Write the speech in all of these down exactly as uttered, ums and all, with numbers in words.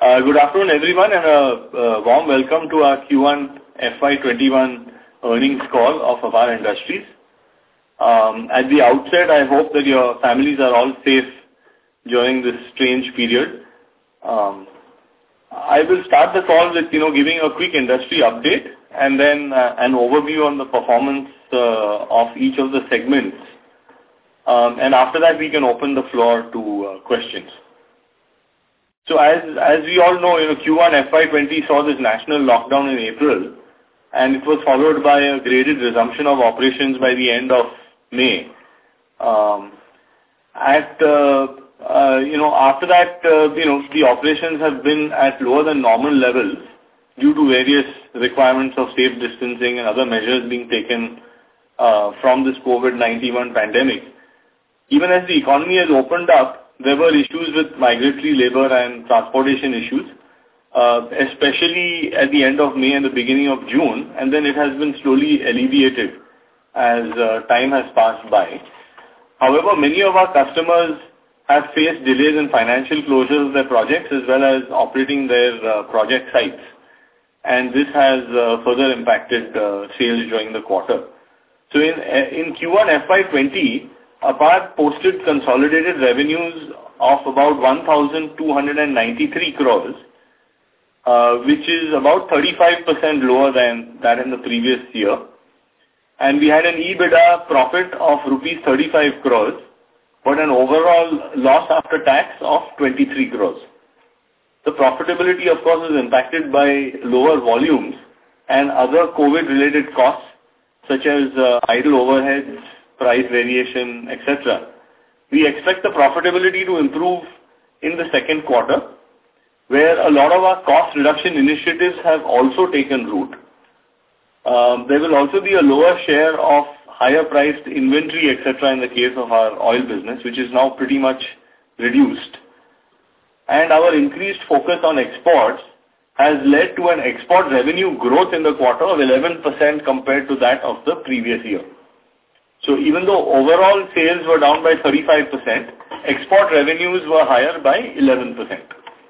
Uh, good afternoon, everyone, and a uh, warm welcome to our Q one F Y twenty-one earnings call of APAR Industries. Um, at the outset, I hope that your families are all safe during this strange period. Um, I will start the call with, you know, giving a quick industry update and then uh, an overview on the performance uh, of each of the segments. Um, and after that, we can open the floor to uh, questions. So as as we all know, you know, Q one F Y twenty saw this national lockdown in April, and it was followed by a graded resumption of operations by the end of May. Um, at uh, uh, you know, after that, uh, you know, the operations have been at lower than normal levels due to various requirements of safe distancing and other measures being taken uh, from this COVID nineteen pandemic. Even as the economy has opened up, there were issues with migratory labor and transportation issues, uh, especially at the end of May and the beginning of June, and then it has been slowly alleviated as uh, time has passed by. However, many of our customers have faced delays in financial closures of their projects as well as operating their uh, project sites, and this has uh, further impacted uh, sales during the quarter. So in, in Q one F Y twenty, APAR posted consolidated revenues of about one thousand two hundred ninety-three crores, uh, which is about thirty-five percent lower than that in the previous year. And we had an EBITDA profit of rupees thirty-five crores, but an overall loss after tax of twenty-three crores. The profitability, of course, is impacted by lower volumes and other COVID-related costs, such as uh, idle overheads, price variation, et cetera. We expect the profitability to improve in the second quarter, where a lot of our cost reduction initiatives have also taken root. Um, there will also be a lower share of higher priced inventory, et cetera in the case of our oil business, which is now pretty much reduced. And our increased focus on exports has led to an export revenue growth in the quarter of eleven percent compared to that of the previous year. So even though overall sales were down by thirty-five percent, export revenues were higher by eleven percent.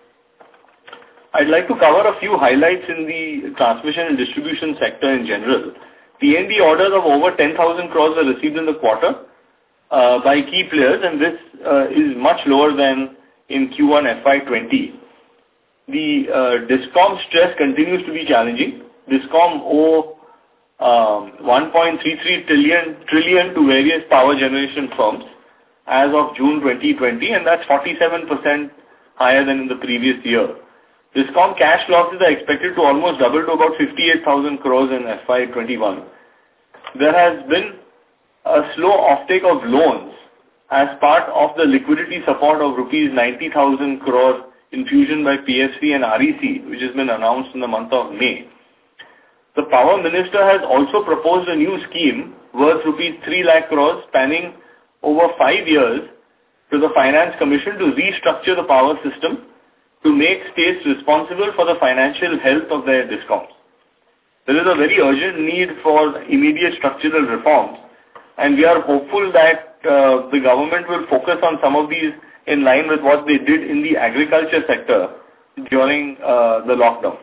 I'd like to cover a few highlights in the transmission and distribution sector in general. T and D orders of over ten thousand crores were received in the quarter uh, by key players, and this uh, is much lower than in Q one F Y twenty. The uh, DISCOM stress continues to be challenging. DISCOM owe Um, one point three three trillion, trillion to various power generation firms as of June twenty twenty, and that's forty-seven percent higher than in the previous year. DISCOM cash losses are expected to almost double to about fifty-eight thousand crores in F Y twenty-one. There has been a slow offtake of loans as part of the liquidity support of rupees ninety thousand crore infusion by P S C and R E C, which has been announced in the month of May. The Power Minister has also proposed a new scheme worth rupees three lakh crores spanning over five years to the Finance Commission to restructure the power system to make states responsible for the financial health of their DISCOMs. There is a very urgent need for immediate structural reforms, and we are hopeful that uh, the government will focus on some of these in line with what they did in the agriculture sector during uh, the lockdown.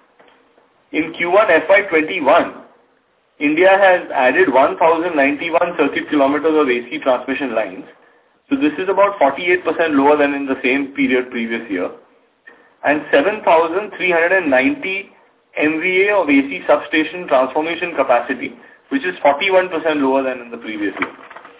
In Q one F Y twenty-one, India has added one thousand ninety-one circuit kilometers of A C transmission lines. So this is about forty-eight percent lower than in the same period previous year. And seven thousand three hundred ninety M V A of A C substation transformation capacity, which is forty-one percent lower than in the previous year.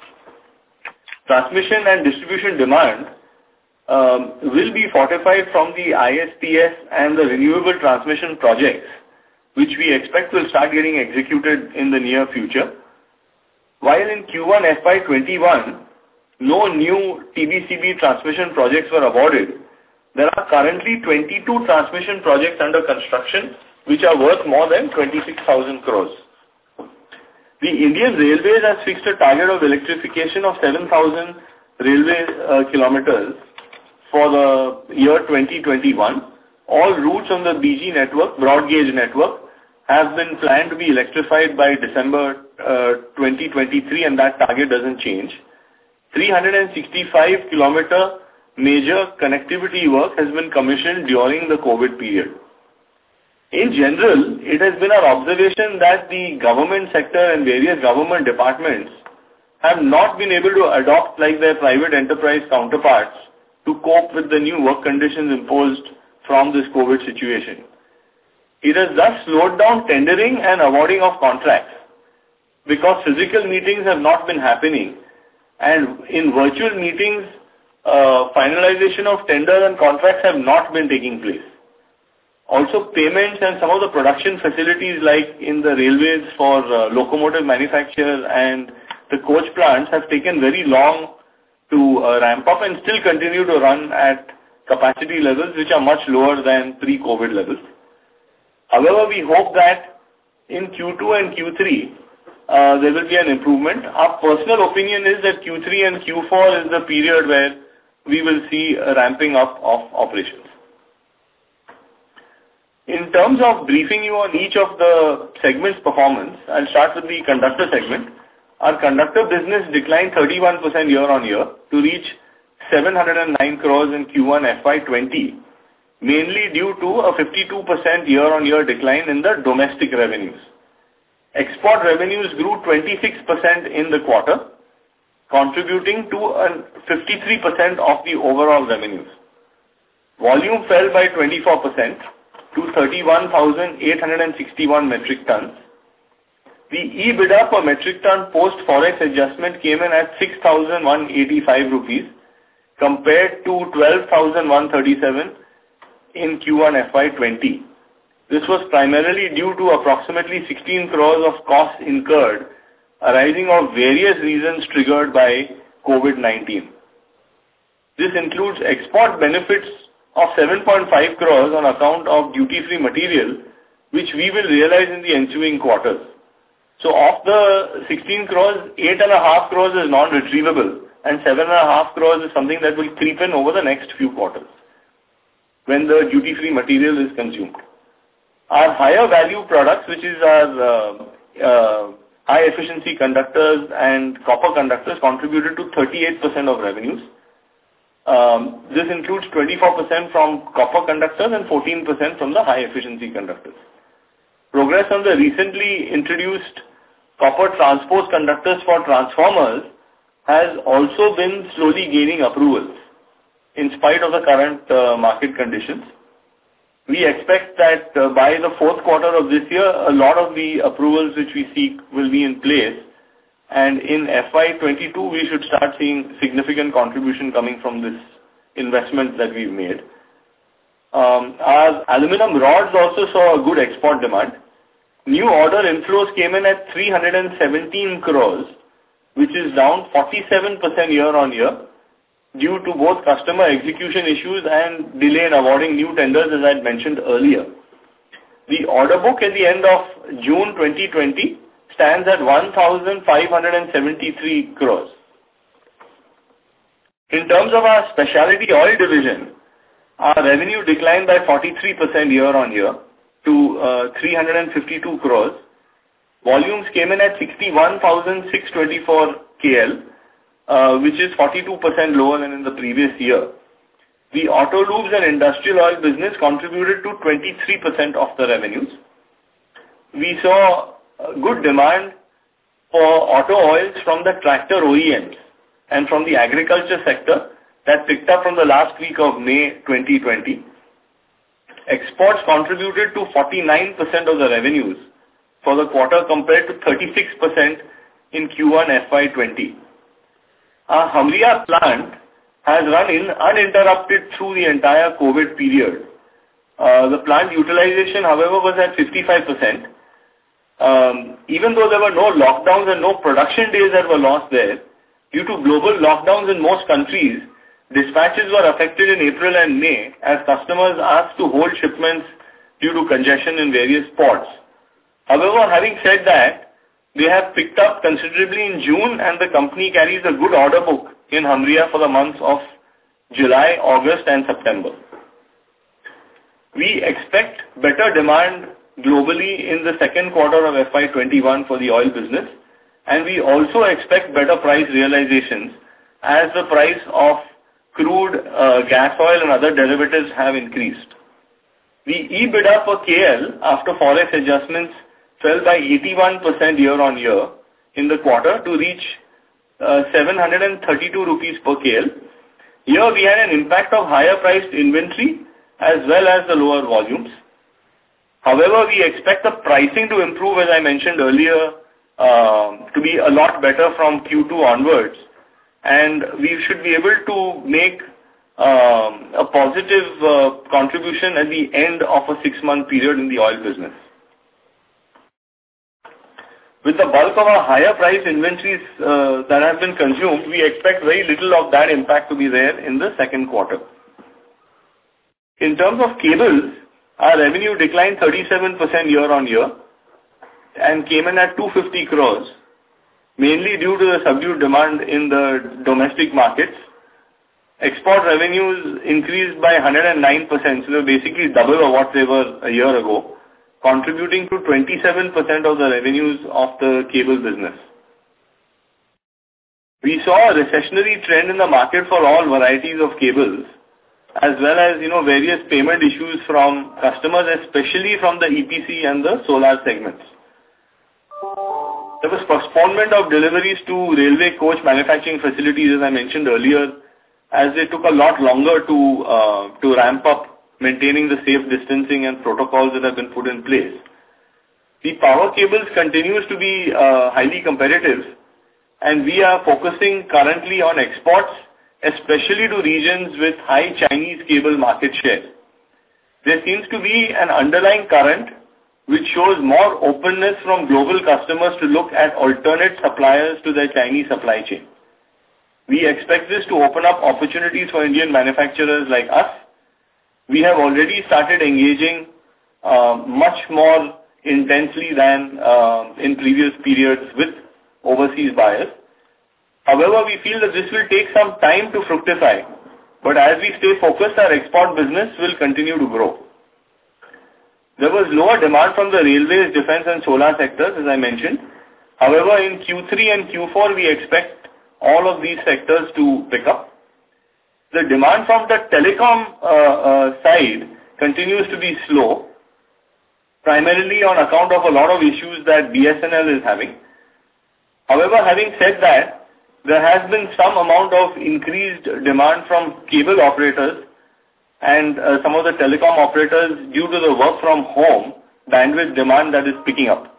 Transmission and distribution demand um, will be fortified from the I S T S and the renewable transmission projects, which we expect will start getting executed in the near future. While in Q one F Y twenty-one, no new T B C B transmission projects were awarded, there are currently twenty-two transmission projects under construction, which are worth more than twenty-six thousand crores. The Indian Railways has fixed a target of electrification of seven thousand railway uh, kilometers for the year twenty twenty-one. All routes on the B G network, broad gauge network, have been planned to be electrified by December uh, twenty twenty-three, and that target doesn't change. three hundred sixty-five kilometer major connectivity work has been commissioned during the COVID period. In general, it has been our observation that the government sector and various government departments have not been able to adopt like their private enterprise counterparts to cope with the new work conditions imposed from this COVID situation. It has thus slowed down tendering and awarding of contracts because physical meetings have not been happening, and in virtual meetings, uh, finalization of tender and contracts have not been taking place. Also, payments and some of the production facilities like in the railways for uh, locomotive manufacture and the coach plants have taken very long to uh, ramp up and still continue to run at capacity levels which are much lower than pre-COVID levels. However, we hope that in Q two and Q three, uh, there will be an improvement. Our personal opinion is that Q three and Q four is the period where we will see a ramping up of operations. In terms of briefing you on each of the segments' performance, I'll start with the conductor segment. Our conductor business declined thirty-one percent year-on-year to reach seven hundred nine crores in Q one F Y twenty, mainly due to a fifty-two percent year-on-year decline in the domestic revenues. Export revenues grew twenty-six percent in the quarter, contributing to a fifty-three percent of the overall revenues. Volume fell by twenty-four percent to thirty-one thousand eight hundred sixty-one metric tons. The EBITDA per metric ton post-forex adjustment came in at six thousand one hundred eighty-five rupees compared to twelve thousand one hundred thirty-seven in Q one F Y twenty. This was primarily due to approximately sixteen crores of costs incurred arising of various reasons triggered by COVID nineteen. This includes export benefits of seven point five crores on account of duty-free material, which we will realize in the ensuing quarters. So of the sixteen crores, eight and a half crores is non-retrievable, and seven and a half crores is something that will creep in over the next few quarters when the duty-free material is consumed. Our higher value products, which is our uh, uh, high efficiency conductors and copper conductors, contributed to thirty-eight percent of revenues. Um, this includes twenty-four percent from copper conductors and fourteen percent from the high efficiency conductors. Progress on the recently introduced copper transpose conductors for transformers has also been slowly gaining approvals in spite of the current uh, market conditions. We expect that uh, by the fourth quarter of this year, a lot of the approvals which we seek will be in place, and in F Y twenty-two we should start seeing significant contribution coming from this investment that we've made. Um, our aluminum rods also saw a good export demand. New order inflows came in at three hundred seventeen crores, which is down forty-seven percent year-on-year due to both customer execution issues and delay in awarding new tenders, as I had mentioned earlier. The order book at the end of June twenty twenty stands at one thousand five hundred seventy-three crores. In terms of our specialty oil division, our revenue declined by forty-three percent year-on-year to uh, three hundred fifty-two crores. Volumes came in at sixty-one thousand six hundred twenty-four K L, uh, which is forty-two percent lower than in the previous year. The auto lubes and industrial oil business contributed to twenty-three percent of the revenues. We saw uh, good demand for auto oils from the tractor O E Ms and from the agriculture sector that picked up from the last week of May twenty twenty. Exports contributed to forty-nine percent of the revenues for the quarter compared to thirty-six percent in Q one F Y twenty. Our Hamria plant has run in uninterrupted through the entire COVID period. Uh, the plant utilization, however, was at fifty-five percent. Um, even though there were no lockdowns and no production days that were lost there, due to global lockdowns in most countries, dispatches were affected in April and May as customers asked to hold shipments due to congestion in various ports. However, having said that, they have picked up considerably in June, and the company carries a good order book in Hamria for the months of July, August and September. We expect better demand globally in the second quarter of F Y twenty-one for the oil business, and we also expect better price realizations as the price of crude, uh, gas oil and other derivatives have increased. The EBITDA per K L after forex adjustments fell by eighty-one percent year-on-year in the quarter to reach uh, seven hundred thirty-two rupees per K L. Here we had an impact of higher priced inventory as well as the lower volumes. However, we expect the pricing to improve, as I mentioned earlier, uh, to be a lot better from Q two onwards, and we should be able to make um, a positive uh, contribution at the end of a six-month period in the oil business. With the bulk of our higher price inventories uh, that have been consumed, we expect very little of that impact to be there in the second quarter. In terms of cables, our revenue declined thirty-seven percent year-on-year and came in at two hundred fifty crores, mainly due to the subdued demand in the domestic markets. Export revenues increased by one hundred nine percent, so they're basically double of what they were a year ago, contributing to twenty-seven percent of the revenues of the cable business. We saw a recessionary trend in the market for all varieties of cables, as well as, you know, various payment issues from customers, especially from the E P C and the solar segments. There was postponement of deliveries to railway coach manufacturing facilities, as I mentioned earlier, as they took a lot longer to uh, to ramp up, maintaining the safe distancing and protocols that have been put in place. The power cables continues to be uh, highly competitive, and we are focusing currently on exports, especially to regions with high Chinese cable market share. There seems to be an underlying current which shows more openness from global customers to look at alternate suppliers to their Chinese supply chain. We expect this to open up opportunities for Indian manufacturers like us. We have already started engaging uh, much more intensely than uh, in previous periods with overseas buyers. However, we feel that this will take some time to fructify, but as we stay focused, our export business will continue to grow. There was lower demand from the railways, defense and solar sectors, as I mentioned. However, in Q three and Q four, we expect all of these sectors to pick up. The demand from the telecom uh, uh, side continues to be slow, primarily on account of a lot of issues that B S N L is having. However, having said that, there has been some amount of increased demand from cable operators and uh, some of the telecom operators due to the work from home bandwidth demand that is picking up.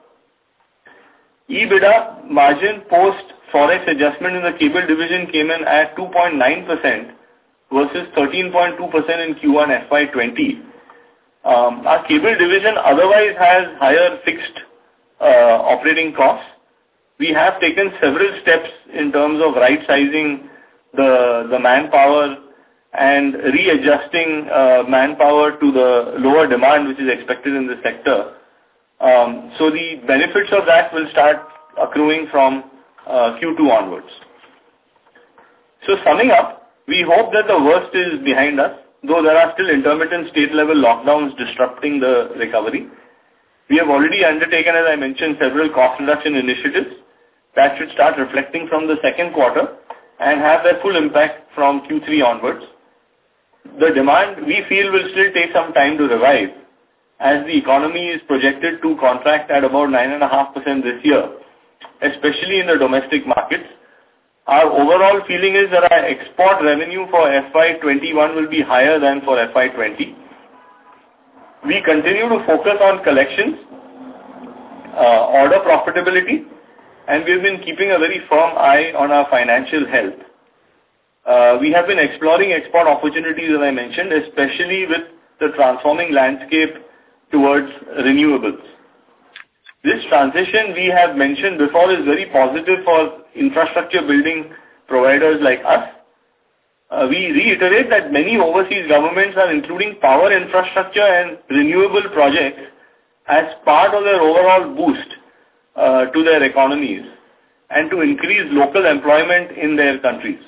EBITDA margin post forex adjustment in the cable division came in at two point nine percent versus thirteen point two percent in Q one F Y twenty. Um, our cable division otherwise has higher fixed uh, operating costs. We have taken several steps in terms of right-sizing the, the manpower and readjusting uh, manpower to the lower demand which is expected in the sector. Um, so the benefits of that will start accruing from uh, Q two onwards. So summing up, we hope that the worst is behind us, though there are still intermittent state-level lockdowns disrupting the recovery. We have already undertaken, as I mentioned, several cost reduction initiatives that should start reflecting from the second quarter and have their full impact from Q three onwards. The demand, we feel, will still take some time to revive, as the economy is projected to contract at about nine point five percent this year, especially in the domestic markets. Our overall feeling is that our export revenue for F Y twenty-one will be higher than for F Y twenty. We continue to focus on collections, uh, order profitability, and we've been keeping a very firm eye on our financial health. Uh, we have been exploring export opportunities, as I mentioned, especially with the transforming landscape towards renewables. This transition, we have mentioned before, is very positive for infrastructure building providers like us. Uh, we reiterate that many overseas governments are including power infrastructure and renewable projects as part of their overall boost uh, to their economies and to increase local employment in their countries.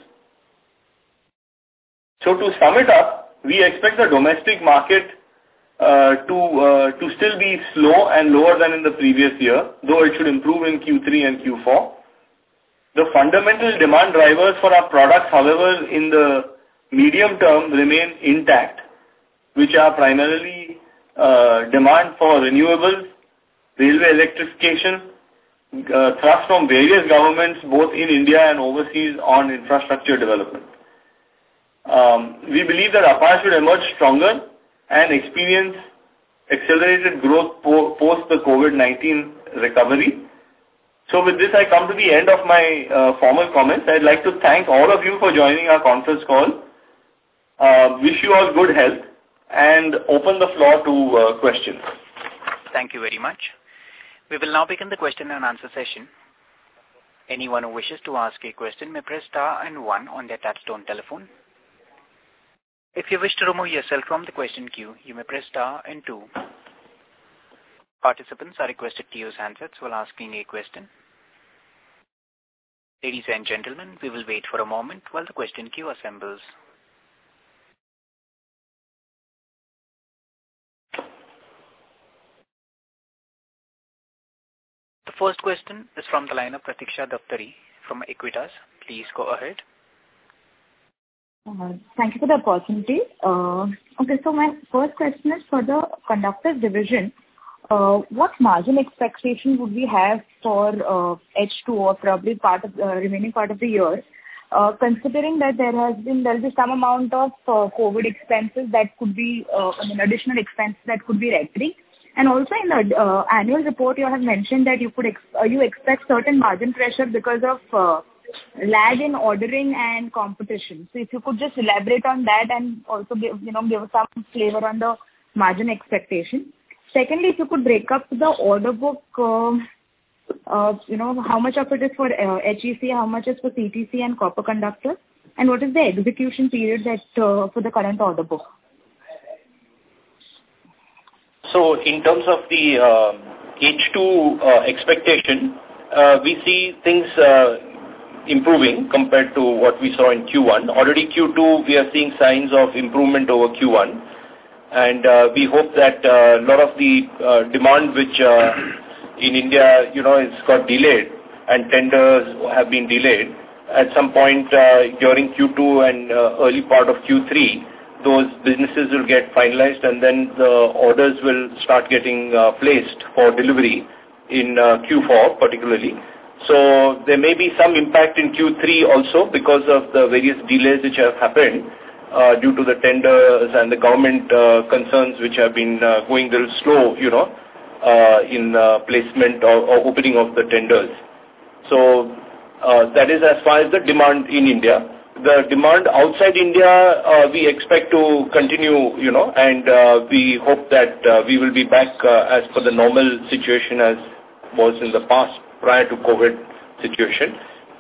So to sum it up, we expect the domestic market uh, to uh, to still be slow and lower than in the previous year, though it should improve in Q three and Q four. The fundamental demand drivers for our products, however, in the medium term remain intact, which are primarily uh, demand for renewables, railway electrification, uh, thrust from various governments both in India and overseas on infrastructure development. Um, we believe that APAR should emerge stronger and experience accelerated growth po post the COVID nineteen recovery. So with this, I come to the end of my uh, formal comments. I'd like to thank all of you for joining our conference call. Uh, wish you all good health and open the floor to uh, questions. Thank you very much. We will now begin the question and answer session. Anyone who wishes to ask a question may press star and one on their touchtone telephone. If you wish to remove yourself from the question queue, you may press star and two. Participants are requested to use handsets while asking a question. Ladies and gentlemen, we will wait for a moment while the question queue assembles. The first question is from the line of Pratiksha Daftari from Equitas. Please go ahead. Uh, thank you for the opportunity. Uh, okay, so my first question is for the conductors division. Uh, what margin expectation would we have for uh, H two or probably part of the uh, remaining part of the year, uh, considering that there has been there will be some amount of uh, COVID expenses that could be uh, I mean additional expenses that could be recurring, and also in the uh, annual report you have mentioned that you could ex uh, you expect certain margin pressure because of uh, lag in ordering and competition. So if you could just elaborate on that and also give, you know, give some flavor on the margin expectation. Secondly, if you could break up the order book, uh, uh, you know, how much of it is for uh, H E C, how much is for C T C and copper conductor, and what is the execution period that uh, for the current order book? So in terms of the uh, H two uh, expectation, uh, we see things uh, improving compared to what we saw in Q one. Already Q two, we are seeing signs of improvement over Q one. And uh, we hope that a uh, lot of the uh, demand which uh, in India, you know, has got delayed and tenders have been delayed. At some point uh, during Q two and uh, early part of Q three, those businesses will get finalized and then the orders will start getting uh, placed for delivery in uh, Q four particularly. So there may be some impact in Q three also because of the various delays which have happened uh, due to the tenders and the government uh, concerns which have been uh, going a little slow, you know, uh, in uh, placement or, or opening of the tenders. So uh, that is as far as the demand in India. The demand outside India, uh, we expect to continue, you know, and uh, we hope that uh, we will be back uh, as per the normal situation as was in the past prior to COVID situation.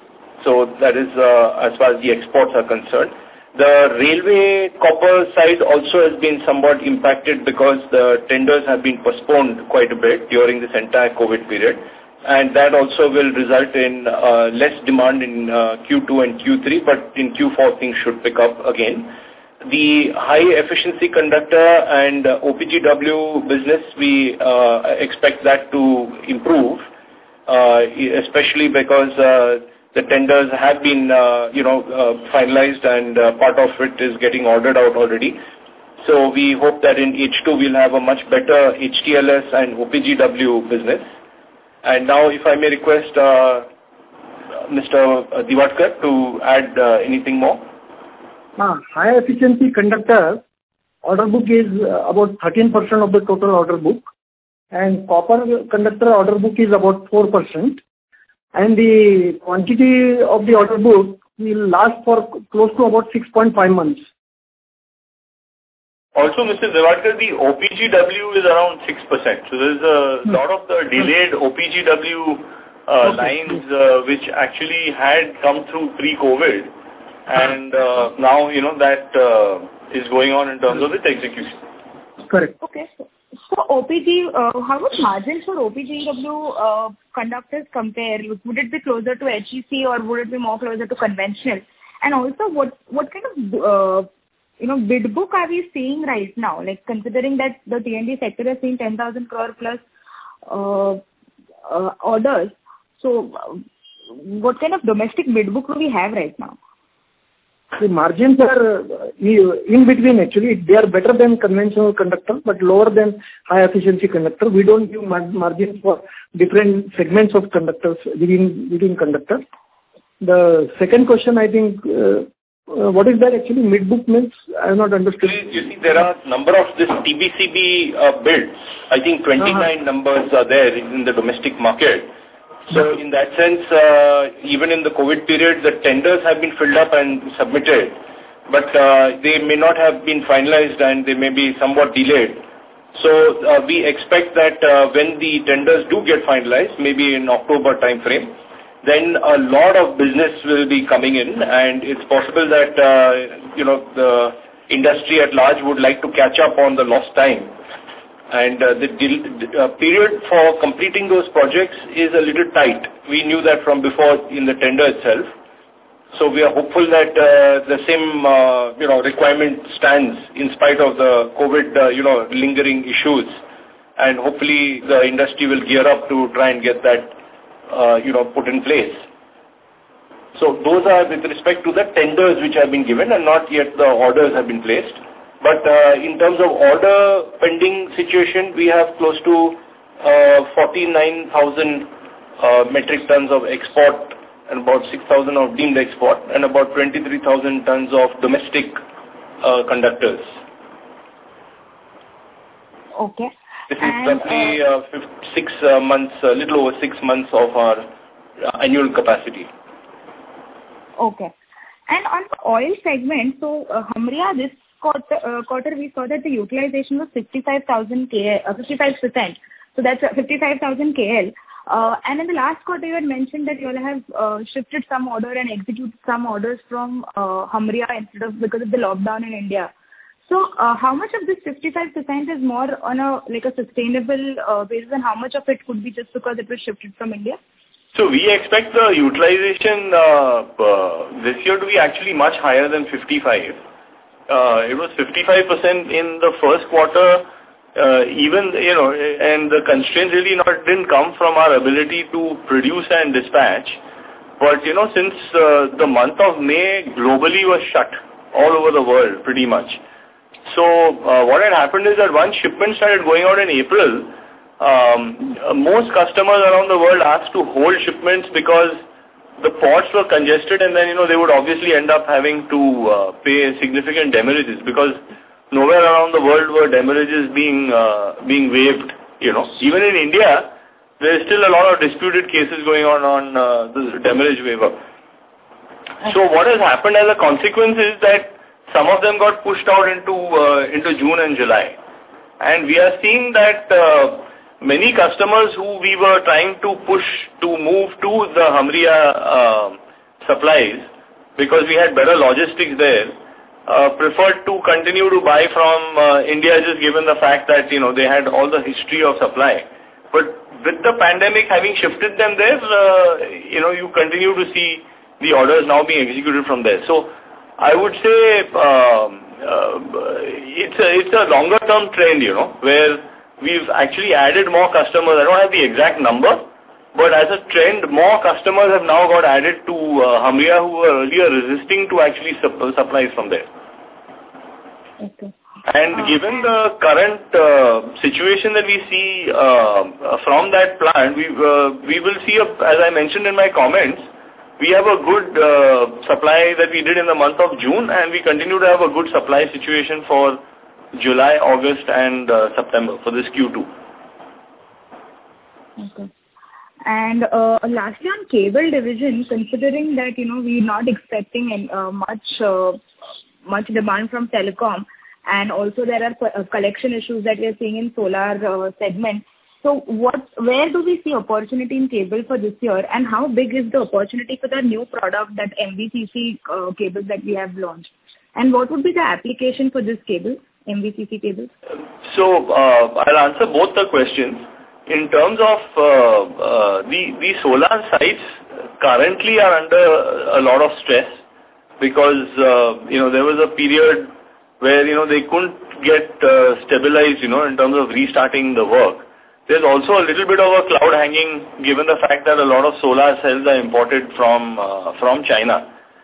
So that is uh, as far as the exports are concerned. The railway copper side also has been somewhat impacted because the tenders have been postponed quite a bit during this entire COVID period. And that also will result in uh, less demand in uh, Q two and Q three, but in Q four things should pick up again. The high efficiency conductor and uh, O P G W business, we uh, expect that to improve, uh, especially because uh, the tenders have been, uh, you know, uh, finalized and uh, part of it is getting ordered out already. So we hope that in H two we'll have a much better H T L S and O P G W business. And now, if I may request uh, Mister Diwakar to add uh, anything more. Uh, high efficiency conductor order book is uh, about thirteen percent of the total order book, and copper conductor order book is about four percent. And the quantity of the order book will last for close to about six point five months. Also, Mister Diwakar, the O P G W is around six percent. So there's a hmm. lot of the delayed O P G W uh, okay. lines uh, which actually had come through pre-COVID. And uh, now, you know, that uh, is going on in terms of its execution. Correct. Okay. So, so O P G, uh, how would margins for O P G W uh, conductors compare? Would it be closer to H E C or would it be more closer to conventional? And also, what, what kind of... Uh, you know, bid book are we seeing right now? Like, considering that the T and D sector has seen ten thousand crore plus uh, uh, orders, so uh, what kind of domestic bid book do we have right now? The margins are in between actually. They are better than conventional conductor, but lower than high efficiency conductor. We don't give margins for different segments of conductors within, within conductor. The second question, I think, uh, uh, what is that actually? Mid-book means? I have not understood. You see, there are number of this T B C B uh, builds. I think twenty-nine uh-huh. numbers are there in the domestic market. So in that sense, uh, even in the COVID period, the tenders have been filled up and submitted, but uh, they may not have been finalized and they may be somewhat delayed. So uh, we expect that uh, when the tenders do get finalized, maybe in October time frame, then a lot of business will be coming in, and it's possible that uh, you know the industry at large would like to catch up on the lost time. And uh, the uh, period for completing those projects is a little tight. We knew that from before in the tender itself. So we are hopeful that uh, the same uh, you know requirement stands in spite of the COVID uh, you know lingering issues, and hopefully the industry will gear up to try and get that uh, you know put in place. So those are with respect to the tenders which have been given, and not yet the orders have been placed. But uh, in terms of order pending situation, we have close to uh, forty-nine thousand uh, metric tons of export and about six thousand of deemed export and about twenty-three thousand tons of domestic uh, conductors. Okay. This is roughly uh, uh, six uh, months, a little over six months of our uh, annual capacity. Okay. And on the oil segment, so uh, Hamriyah, this Quarter, uh, quarter we saw that the utilization was fifty-five thousand K L, uh, fifty-five percent. So that's uh, fifty-five thousand K L. Uh, and in the last quarter, you had mentioned that you all have uh, shifted some order and executed some orders from uh, Hamriyah instead of because of the lockdown in India. So uh, how much of this fifty-five percent is more on a like a sustainable uh, basis, and how much of it could be just because it was shifted from India? So we expect the utilization uh, uh, this year to be actually much higher than fifty-five. Uh, it was fifty-five percent in the first quarter, uh, even, you know, and the constraints really not didn't come from our ability to produce and dispatch. But, you know, since uh, the month of May globally was shut all over the world pretty much. So uh, what had happened is that once shipments started going out in April, um, most customers around the world asked to hold shipments because the ports were congested, and then, you know, they would obviously end up having to uh, pay significant demurrages, because nowhere around the world were demurrages being uh, being waived, you know. Even in India, there is still a lot of disputed cases going on on uh, the demurrage waiver. So what has happened as a consequence is that some of them got pushed out into uh, into June and July. And we are seeing that uh, many customers who we were trying to push to move to the Hamriyah uh, supplies, because we had better logistics there, uh, preferred to continue to buy from uh, India, just given the fact that, you know, they had all the history of supply. But with the pandemic having shifted them there, uh, you know, you continue to see the orders now being executed from there. So I would say um, uh, it's a, it's a longer term trend, you know, where we've actually added more customers. I don't have the exact number, but as a trend, more customers have now got added to uh, Hamriyah, who were earlier resisting to actually supp supplies from there. Okay. And uh, given the current uh, situation that we see uh, from that plant, we uh, we will see, a, as I mentioned in my comments, we have a good uh, supply that we did in the month of June, and we continue to have a good supply situation for July, August, and uh, September for this Q two. Okay. And uh, lastly, on cable division, considering that, you know, we're not expecting any, uh, much uh, much demand from telecom, and also there are uh, collection issues that we are seeing in solar uh, segment. So what, where do we see opportunity in cable for this year, and how big is the opportunity for the new product, that M V C C uh, cables that we have launched? And what would be the application for this cable? M V C C cables? So uh, I'll answer both the questions. In terms of uh, uh, the, the solar sites currently are under a lot of stress, because uh, you know, there was a period where, you know, they couldn't get uh, stabilized, you know, in terms of restarting the work. There's also a little bit of a cloud hanging, given the fact that a lot of solar cells are imported from uh, from China.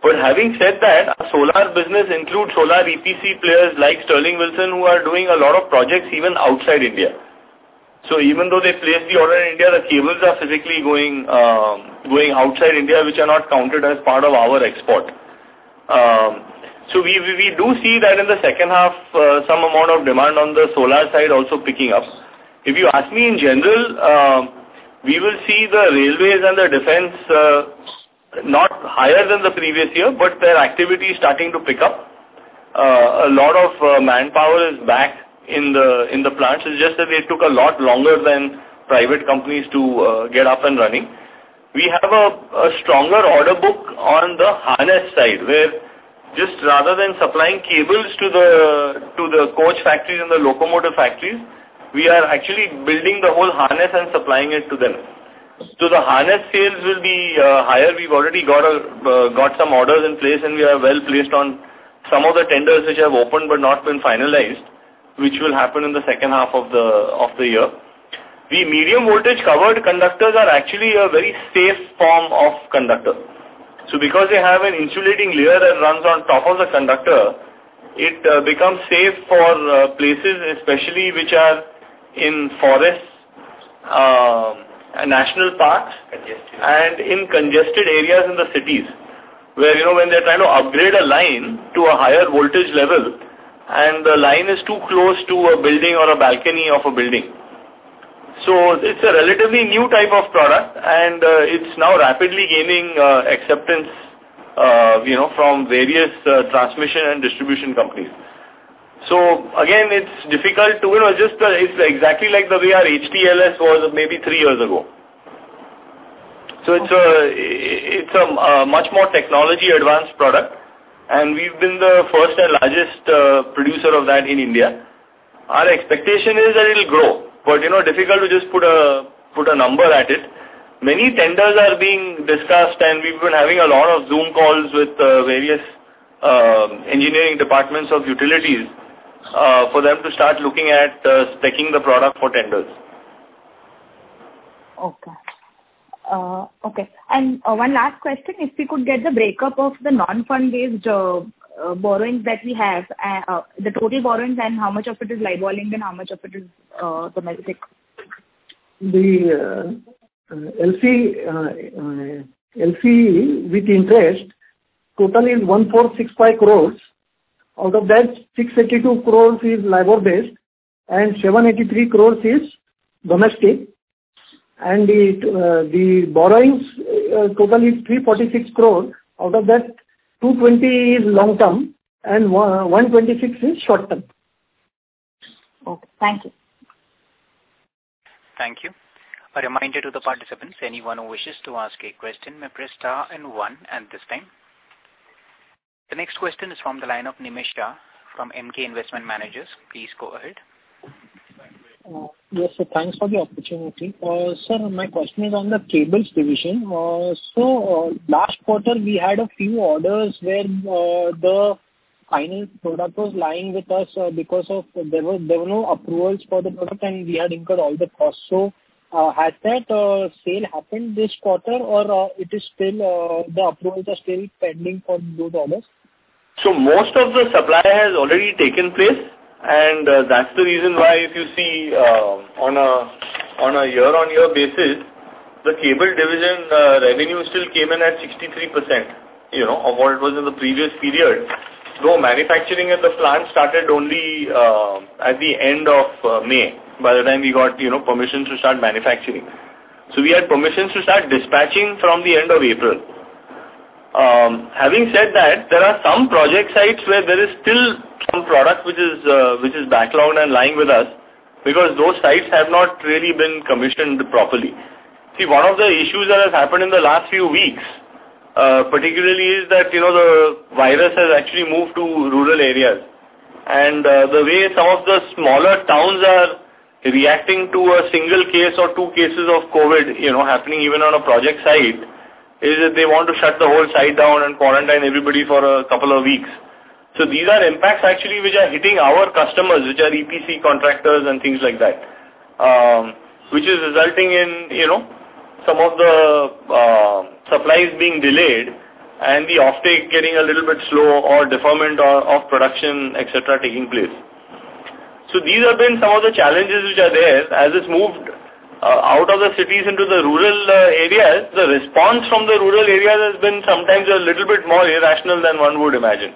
But having said that, our solar business includes solar E P C players like Sterling Wilson who are doing a lot of projects even outside India. So even though they place the order in India, the cables are physically going um, going outside India, which are not counted as part of our export. Um, so we, we we do see that in the second half, uh, some amount of demand on the solar side also picking up. If you ask me in general, uh, we will see the railways and the defense uh, not higher than the previous year, but their activity is starting to pick up. Uh, a lot of uh, manpower is back in the in the plants. It's just that they took a lot longer than private companies to uh, get up and running. We have a, a stronger order book on the harness side, where just rather than supplying cables to the to the coach factories and the locomotive factories, we are actually building the whole harness and supplying it to them. So the harness sales will be uh, higher. We've already got a, uh, got some orders in place, and we are well placed on some of the tenders which have opened but not been finalized, which will happen in the second half of the of the year. The medium voltage covered conductors are actually a very safe form of conductor. So because they have an insulating layer that runs on top of the conductor, it uh, becomes safe for uh, places especially which are in forests, uh, national parks, congested. and in congested areas in the cities, where, you know, when they're trying to upgrade a line to a higher voltage level, and the line is too close to a building or a balcony of a building. So it's a relatively new type of product, and uh, it's now rapidly gaining uh, acceptance, uh, you know, from various uh, transmission and distribution companies. So again, it's difficult to, you know, just uh, it's exactly like the way our H T L S was maybe three years ago. So it's a it's a, a much more technology advanced product, and we've been the first and largest uh, producer of that in India. Our expectation is that it'll grow, but, you know, difficult to just put a put a number at it. Many tenders are being discussed, and we've been having a lot of Zoom calls with uh, various uh, engineering departments of utilities uh, for them to start looking at uh, speccing the product for tenders. Okay. Uh, okay. And uh, one last question, if we could get the breakup of the non-fund based uh, uh, borrowings that we have, uh, uh, the total borrowings, and how much of it is Libor linked and how much of it is uh, domestic. The uh, L C uh, uh, L C with interest total is one four six five crores. Out of that, six eighty-two crores is Libor based and seven eighty-three crores is domestic. And the uh, the borrowings uh, total is three forty-six crores. Out of that, two twenty is long term and one twenty-six is short term. Okay, thank you. Thank you. A reminder to the participants, anyone who wishes to ask a question may press star and one at this time. The next question is from the line of Nimish Shah from M K Investment Managers. Please go ahead. Uh, yes, sir. Thanks for the opportunity. Uh, sir, my question is on the cables division. Uh, so, uh, last quarter we had a few orders where uh, the final product was lying with us uh, because of there were there were no approvals for the product and we had incurred all the costs. So, uh, has that uh, sale happened this quarter, or uh, it is still uh, the approvals are still pending for those orders? So most of the supply has already taken place. And uh, that's the reason why, if you see uh, on a on a year-on-year basis, the cable division uh, revenue still came in at sixty-three percent, you know, of what it was in the previous period. Though manufacturing at the plant started only uh, at the end of uh, May, by the time we got, you know, permissions to start manufacturing. So we had permissions to start dispatching from the end of April. Um, having said that, there are some project sites where there is still some product which is uh, which is backlogged and lying with us, because those sites have not really been commissioned properly. See, one of the issues that has happened in the last few weeks, uh, particularly, is that, you know, the virus has actually moved to rural areas, and uh, the way some of the smaller towns are reacting to a single case or two cases of COVID, you know, happening even on a project site, is that they want to shut the whole site down and quarantine everybody for a couple of weeks. So these are impacts actually which are hitting our customers, which are E P C contractors and things like that, um, which is resulting in, you know, some of the uh, supplies being delayed and the offtake getting a little bit slow or deferment or, of production, et cetera taking place. So these have been some of the challenges which are there. As it's moved uh, out of the cities into the rural uh, areas, the response from the rural areas has been sometimes a little bit more irrational than one would imagine.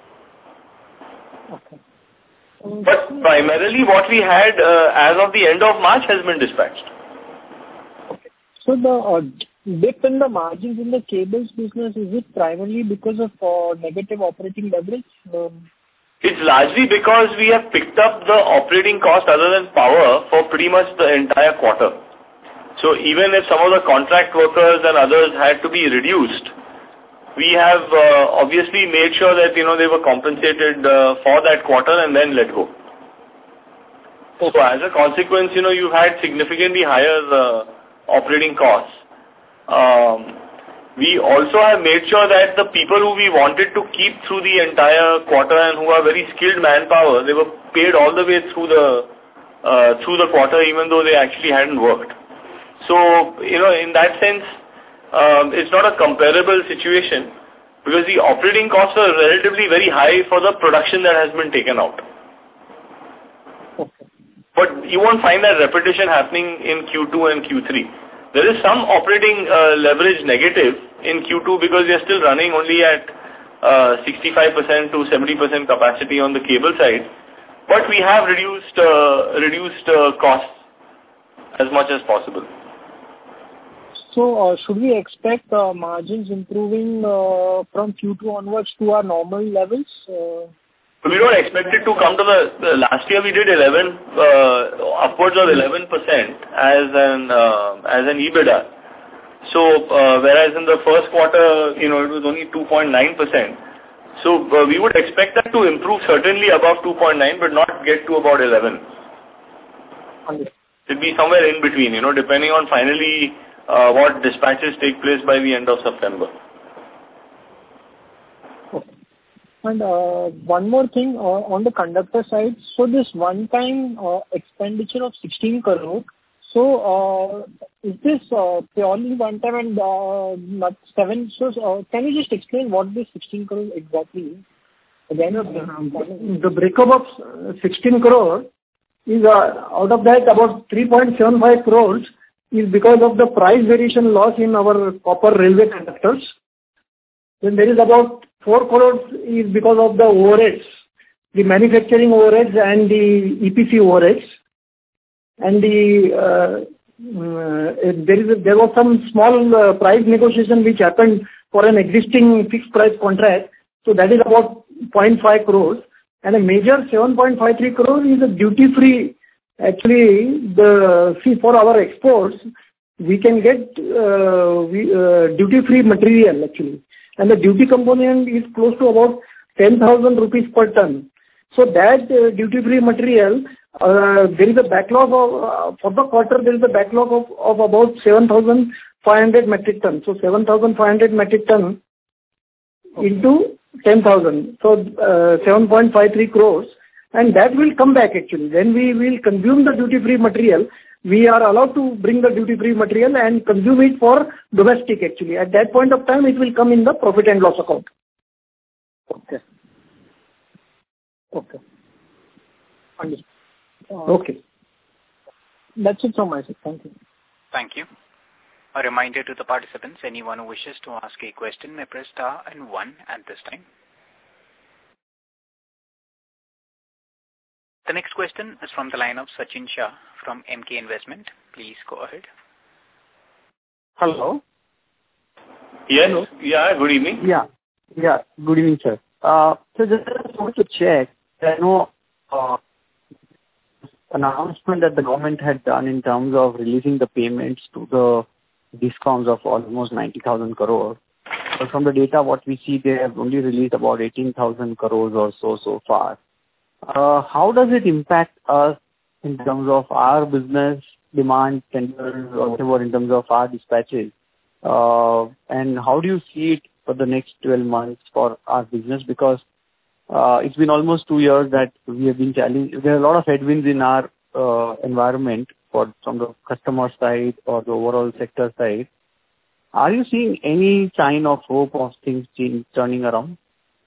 Okay. But primarily what we had uh, as of the end of March has been dispatched. Okay. So the uh, dip in the margins in the cables business, is it primarily because of uh, negative operating leverage? Um, It's largely because we have picked up the operating cost other than power for pretty much the entire quarter. So even if some of the contract workers and others had to be reduced, we have uh, obviously made sure that, you know, they were compensated uh, for that quarter and then let go. So as a consequence, you know, you've had significantly higher uh, operating costs. Um, we also have made sure that the people who we wanted to keep through the entire quarter and who are very skilled manpower, they were paid all the way through the uh, through the quarter, even though they actually hadn't worked. So, you know, in that sense, um, it's not a comparable situation because the operating costs are relatively very high for the production that has been taken out. okay. But you won't find that repetition happening in Q two and Q three. There is some operating uh, leverage negative in Q two because we are still running only at uh, sixty-five percent to seventy percent capacity on the cable side. But we have reduced uh, reduced uh, costs as much as possible. So uh, should we expect uh, margins improving uh, from Q two onwards to our normal levels? Uh, We don't expect it to come to the, the last year we did eleven, uh, upwards of eleven percent as an, uh, as an EBITDA. So, uh, whereas in the first quarter, you know, it was only two point nine percent. So, uh, we would expect that to improve certainly above two point nine, but not get to about eleven. It'll be somewhere in between, you know, depending on finally uh, what dispatches take place by the end of September. And uh, one more thing uh, on the conductor side. So this one-time uh, expenditure of sixteen crore. So uh, is this uh, purely one-time and uh, not seven? So uh, can you just explain what this sixteen crore exactly is? Again, the breakup of sixteen crore is uh, out of that about three point seven five crores is because of the price variation loss in our copper railway conductors. Then there is about four crores is because of the overheads, the manufacturing overheads and the E P C overheads. And the uh, uh, there is a, there was some small uh, price negotiation which happened for an existing fixed price contract. So that is about zero point five crores. And a major seven point five three crores is a duty free. Actually, the see for our exports, we can get uh, we, uh, duty free material actually. And the duty component is close to about ten thousand rupees per ton. So that uh, duty-free material, uh, there is a backlog of, uh, for the quarter, there is a backlog of, of about seven thousand five hundred metric tons. So seven thousand five hundred metric ton into ten thousand. So uh, seven point five three crores. And that will come back actually. When we will consume the duty-free material, we are allowed to bring the duty-free material and consume it for domestic actually. At that point of time, it will come in the profit and loss account. Okay. Okay. Understood. Uh, okay. That's it from my side. Thank you. Thank you. A reminder to the participants, anyone who wishes to ask a question may press star and one at this time. The next question is from the line of Sachin Shah from M K Investment. Please go ahead. Hello. Yes. Hello. Yeah. Good evening. Yeah. Yeah. Good evening, sir. Uh, so just want to check. I know uh, announcement that the government had done in terms of releasing the payments to the discounts of almost ninety thousand crore. But from the data, what we see, they have only released about eighteen thousand crores or so so far. Uh, how does it impact us in terms of our business demand, tenders, or whatever in terms of our dispatches? Uh, and how do you see it for the next twelve months for our business? Because uh, it's been almost two years that we have been challenged. There are a lot of headwinds in our uh, environment for from the customer side or the overall sector side. Are you seeing any sign of hope of things change, turning around?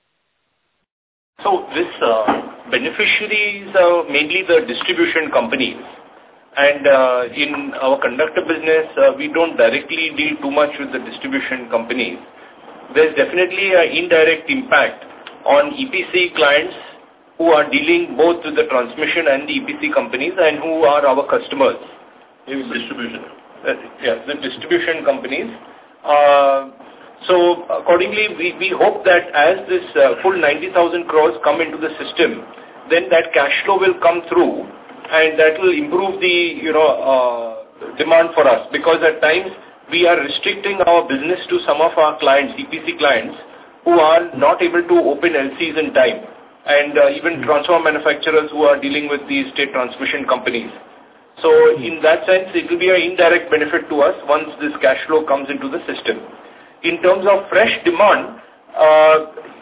So this uh, beneficiaries are mainly the distribution companies. And uh, in our conductor business, uh, we don't directly deal too much with the distribution companies. There's definitely an indirect impact on E P C clients who are dealing both with the transmission and the E P C companies and who are our customers. Distribution. Uh, yeah, the distribution companies. Uh, so accordingly, we, we hope that as this uh, full ninety thousand crores come into the system, then that cash flow will come through and that will improve the, you know, uh, demand for us, because at times we are restricting our business to some of our clients, E P C clients, who are not able to open L Cs in time, and uh, even transformer manufacturers who are dealing with the state transmission companies. So in that sense, it will be an indirect benefit to us once this cash flow comes into the system. In terms of fresh demand, uh,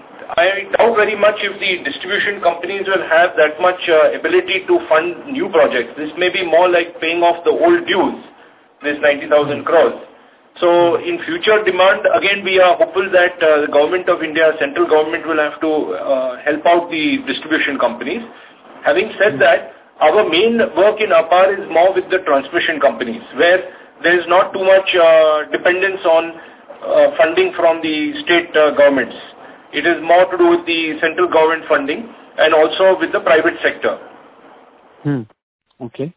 I doubt very much if the distribution companies will have that much uh, ability to fund new projects. This may be more like paying off the old dues, this ninety thousand crores. So in future demand, again, we are hopeful that uh, the government of India, central government will have to uh, help out the distribution companies. Having said that, our main work in APAR is more with the transmission companies, where there is not too much uh, dependence on uh, funding from the state uh, governments. It is more to do with the central government funding and also with the private sector. Hmm. Okay.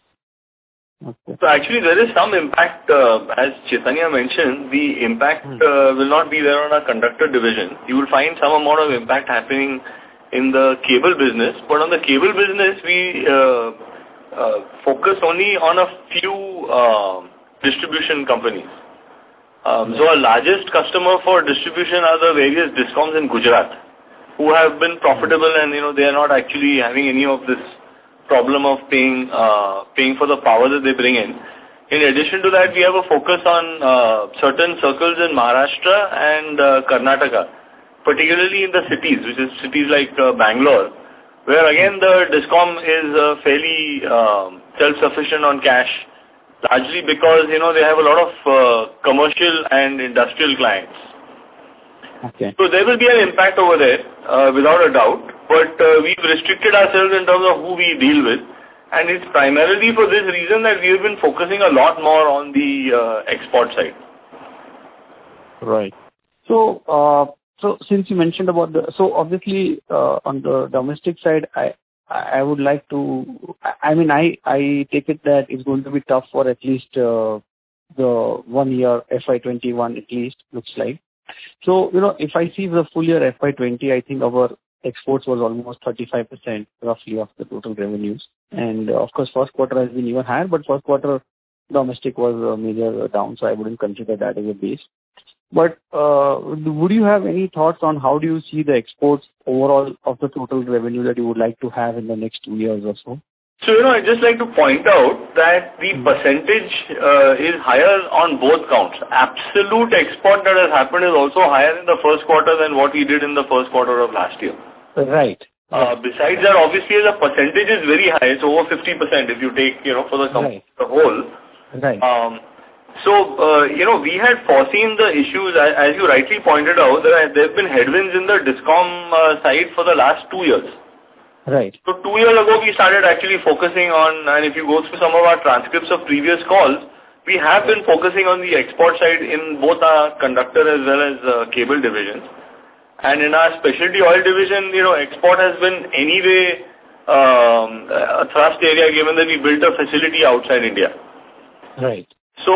Okay. So actually there is some impact, uh, as Chaitanya mentioned, the impact hmm. uh, will not be there on our conductor division. You will find some amount of impact happening in the cable business, but on the cable business we uh, uh, focus only on a few uh, distribution companies. Um, so our largest customer for distribution are the various DISCOMs in Gujarat, who have been profitable, and you know they are not actually having any of this problem of paying uh, paying for the power that they bring in. In addition to that, we have a focus on uh, certain circles in Maharashtra and uh, Karnataka, particularly in the cities, which is cities like uh, Bangalore, where again the DISCOM is uh, fairly uh, self-sufficient on cash, largely because, you know, they have a lot of uh, commercial and industrial clients. Okay. So there will be an impact over there, uh, without a doubt, but uh, we've restricted ourselves in terms of who we deal with, and it's primarily for this reason that we have been focusing a lot more on the uh, export side. Right. So, uh, so since you mentioned about the, so obviously uh, on the domestic side, I I would like to, I mean, I, I take it that it's going to be tough for at least uh, the one year, F Y twenty-one at least, looks like. So, you know, if I see the full year F Y twenty, I think our exports was almost thirty-five percent roughly of the total revenues. And uh, of course, first quarter has been even higher, but first quarter domestic was a major down, so I wouldn't consider that as a base. But uh, would you have any thoughts on how do you see the exports overall of the total revenue that you would like to have in the next two years or so? So, you know, I'd just like to point out that the percentage uh, is higher on both counts. Absolute export that has happened is also higher in the first quarter than what we did in the first quarter of last year. Right. Uh, besides that, obviously, the percentage is very high. It's over fifty percent if you take, you know, for the, right. the whole. Right. Um, So, uh, you know, we had foreseen the issues, as you rightly pointed out, that there have been headwinds in the DISCOM uh, side for the last two years. Right. So, two years ago, we started actually focusing on, and if you go through some of our transcripts of previous calls, we have been focusing on the export side in both our conductor as well as uh, cable divisions. And in our specialty oil division, you know, export has been anyway um, a thrust area, given that we built a facility outside India. Right. So,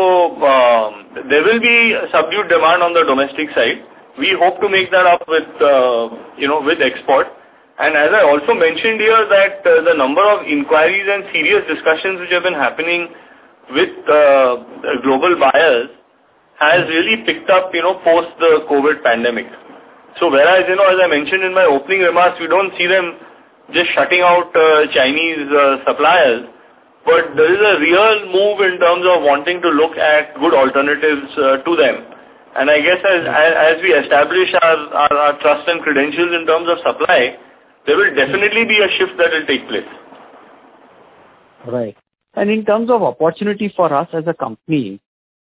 um, there will be subdued demand on the domestic side. We hope to make that up with, uh, you know, with export. And as I also mentioned here that uh, the number of inquiries and serious discussions which have been happening with uh, global buyers has really picked up, you know, post the COVID pandemic. So, whereas, you know, as I mentioned in my opening remarks, we don't see them just shutting out uh, Chinese uh, suppliers. But there is a real move in terms of wanting to look at good alternatives uh, to them. And I guess as, as we establish our, our, our trust and credentials in terms of supply, there will definitely be a shift that will take place. Right. And in terms of opportunity for us as a company,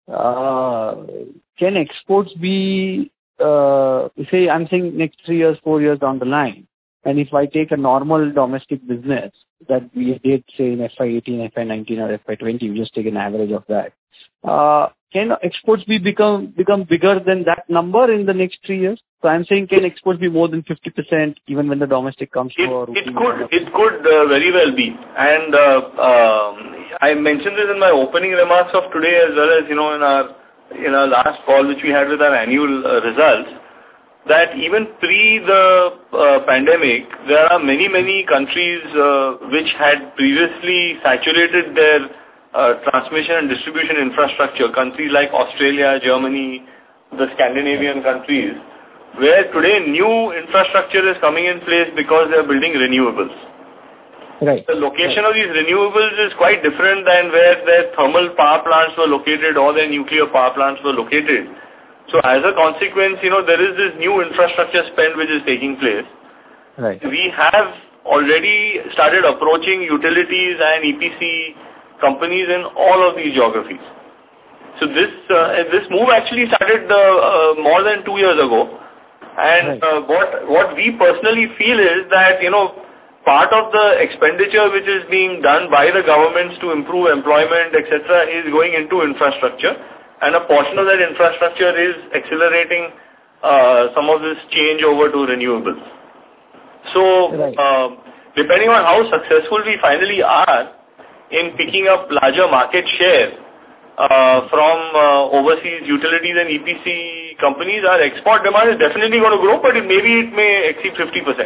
uh, can exports be, uh, say, I'm saying next three years, four years down the line, and if I take a normal domestic business that we did, say, in F Y eighteen, F Y nineteen, or F Y twenty, we just take an average of that, uh, can exports be become become bigger than that number in the next three years? So I'm saying, can exports be more than fifty percent even when the domestic comes it, to a It could, it could uh, very well be. And uh, um, I mentioned this in my opening remarks of today, as well as, you know, in our, in our last call which we had with our annual uh, results, that even pre the uh, pandemic, there are many, many countries uh, which had previously saturated their uh, transmission and distribution infrastructure, countries like Australia, Germany, the Scandinavian countries, where today new infrastructure is coming in place because they are building renewables. Right. The location right. of these renewables is quite different than where their thermal power plants were located or their nuclear power plants were located. So as a consequence, you know, there is this new infrastructure spend which is taking place. Right. We have already started approaching utilities and E P C companies in all of these geographies. So this uh, this move actually started uh, uh, more than two years ago. And right. uh, what what we personally feel is that, you know, part of the expenditure which is being done by the governments to improve employment, et cetera, is going into infrastructure. And a portion of that infrastructure is accelerating uh, some of this change over to renewables. So, right. uh, depending on how successful we finally are in picking up larger market share uh, from uh, overseas utilities and E P C companies, our export demand is definitely going to grow, but it, maybe it may exceed fifty percent.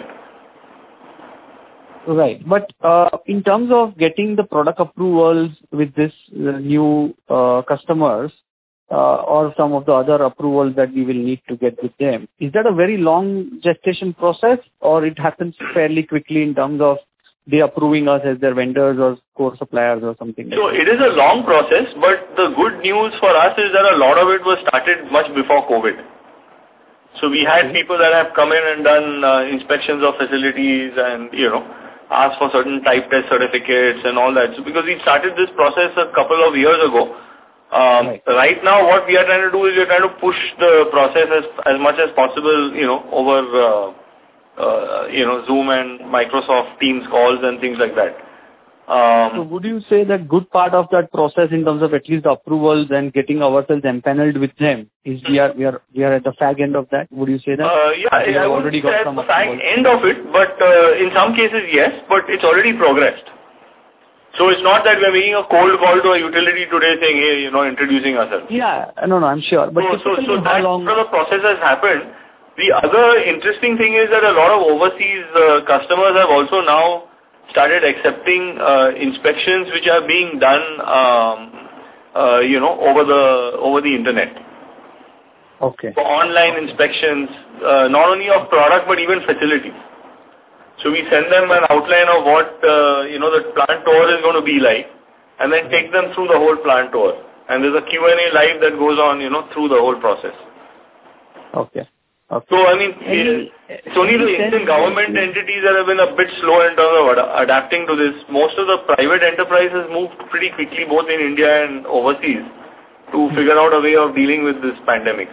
Right. But uh, in terms of getting the product approvals with this uh, new uh, customers, Uh, or some of the other approvals that we will need to get with them, is that a very long gestation process, or it happens fairly quickly in terms of they approving us as their vendors or core suppliers or something? So it is a long process, but the good news for us is that a lot of it was started much before COVID. So we had people that have come in and done uh, inspections of facilities and, you know, asked for certain type test certificates and all that. So because we started this process a couple of years ago, Um, right. right now what we are trying to do is we are trying to push the process as, as much as possible, you know, over, uh, uh, you know, Zoom and Microsoft Teams calls and things like that. Um, so would you say that good part of that process in terms of at least the approvals and getting ourselves empaneled with them is we are, we are, we are at the fag end of that? Would you say that? Uh, yeah, we I have would already say got at some the fag approvals. end of it, but uh, in some cases yes, but it's already progressed. So it's not that we're making a cold call to a utility today saying, hey, you know, introducing ourselves. Yeah, no, no, I'm sure. But so, so, so that long... the process has happened. The other interesting thing is that a lot of overseas uh, customers have also now started accepting uh, inspections which are being done, um, uh, you know, over the over the internet. Okay. So online okay. inspections, uh, not only of product but even facilities. So we send them an outline of what, uh, you know, the plant tour is going to be like, and then take them through the whole plant tour. And there's a Q and A live that goes on, you know, through the whole process. Okay. okay. So, I mean, any, it's only the Indian government entities that have been a bit slow in terms of ad adapting to this. Most of the private enterprises moved pretty quickly, both in India and overseas, to figure out a way of dealing with this pandemic.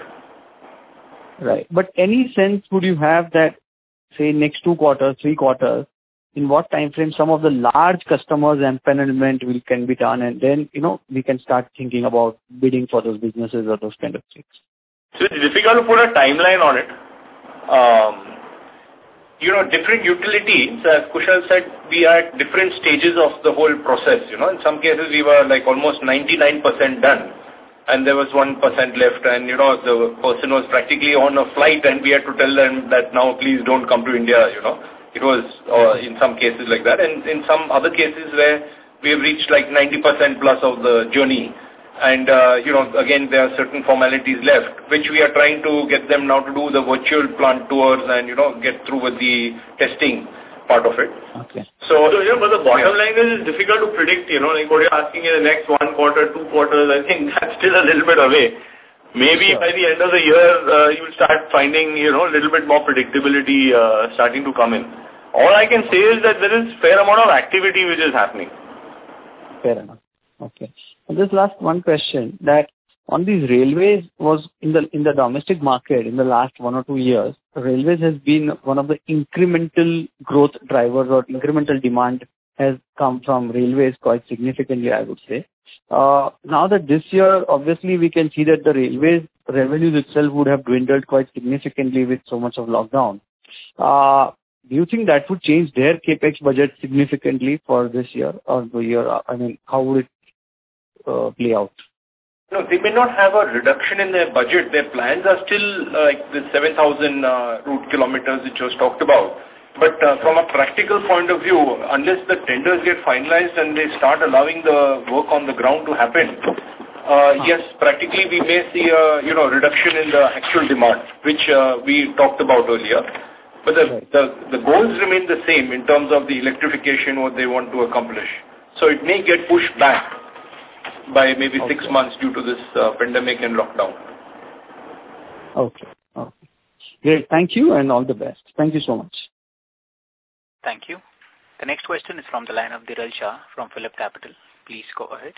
Right. But any sense would you have that, say, next two quarters, three quarters, in what time frame some of the large customers' empanelment will can be done, and then, you know, we can start thinking about bidding for those businesses or those kind of things? So it's difficult to put a timeline on it. Um, you know, different utilities, as Kushal said, we are at different stages of the whole process. You know, in some cases we were like almost ninety-nine percent done, and there was one percent left, and, you know, the person was practically on a flight, and we had to tell them that now please don't come to India, you know. It was uh, in some cases like that, and in some other cases where we have reached like ninety percent plus of the journey, and, uh, you know, again, there are certain formalities left, which we are trying to get them now to do the virtual plant tours and, you know, get through with the testing part of it. Okay. So, so yeah, but the bottom line is it's difficult to predict, you know, like what you're asking in the next one quarter, two quarters, I think that's still a little bit away. Maybe sure. by the end of the year, uh, you'll start finding, you know, a little bit more predictability uh, starting to come in. All I can say is that there is fair amount of activity which is happening. Fair enough. Okay. And just last one question, that on these railways was in the in the domestic market in the last one or two years, railways has been one of the incremental growth drivers, or incremental demand has come from railways quite significantly, I would say. Uh, now that this year, obviously, we can see that the railways revenues itself would have dwindled quite significantly with so much of lockdown. Uh, do you think that would change their capex budget significantly for this year or the year? I mean, how would it uh, play out? No, they may not have a reduction in their budget. Their plans are still uh, like the seven thousand uh, route kilometers which was talked about. But uh, from a practical point of view, unless the tenders get finalized and they start allowing the work on the ground to happen, uh, yes, practically we may see a you know reduction in the actual demand, which uh, we talked about earlier. But the, the, the goals remain the same in terms of the electrification, what they want to accomplish. So it may get pushed back by maybe okay. six months due to this uh, pandemic and lockdown. Okay. Okay. Great. Thank you and all the best. Thank you so much. Thank you. The next question is from the line of Dhiral Shah from Phillip Capital. Please go ahead.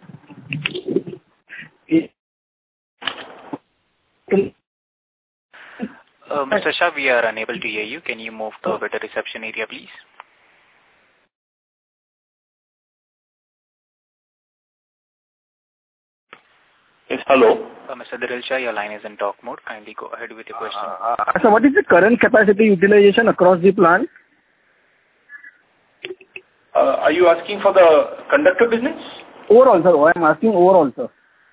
Uh, Mister Shah, we are unable to hear you. Can you move to a better reception area, please? Yes, hello. Uh, Mister Dhiral Shah, your line is in talk mode. Kindly go ahead with your question. Uh, so what is the current capacity utilization across the plant? Uh, are you asking for the conductor business? Overall, sir. I am asking overall, sir.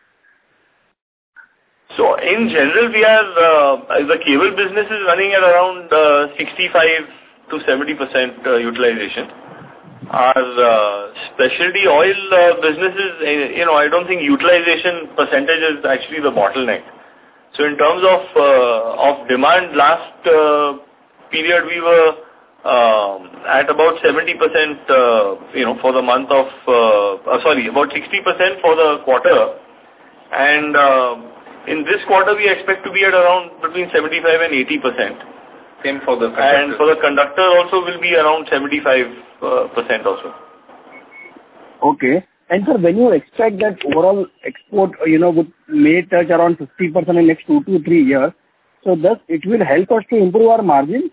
So, in general, we are, uh, the cable business is running at around uh, sixty-five to seventy percent uh, utilization. Our uh, specialty oil uh, business is, uh, you know, I don't think utilization percentage is actually the bottleneck. So, in terms of uh, of demand, last uh, period we were Um, at about seventy percent, uh, you know, for the month of, uh, uh, sorry, about sixty percent for the quarter. And uh, in this quarter, we expect to be at around between seventy-five and eighty percent. Same for the conductor. And for the conductor also will be around seventy-five percent also. Okay. And sir, when you expect that overall export, you know, would may touch around fifty percent in next two to three years, so thus it will help us to improve our margin?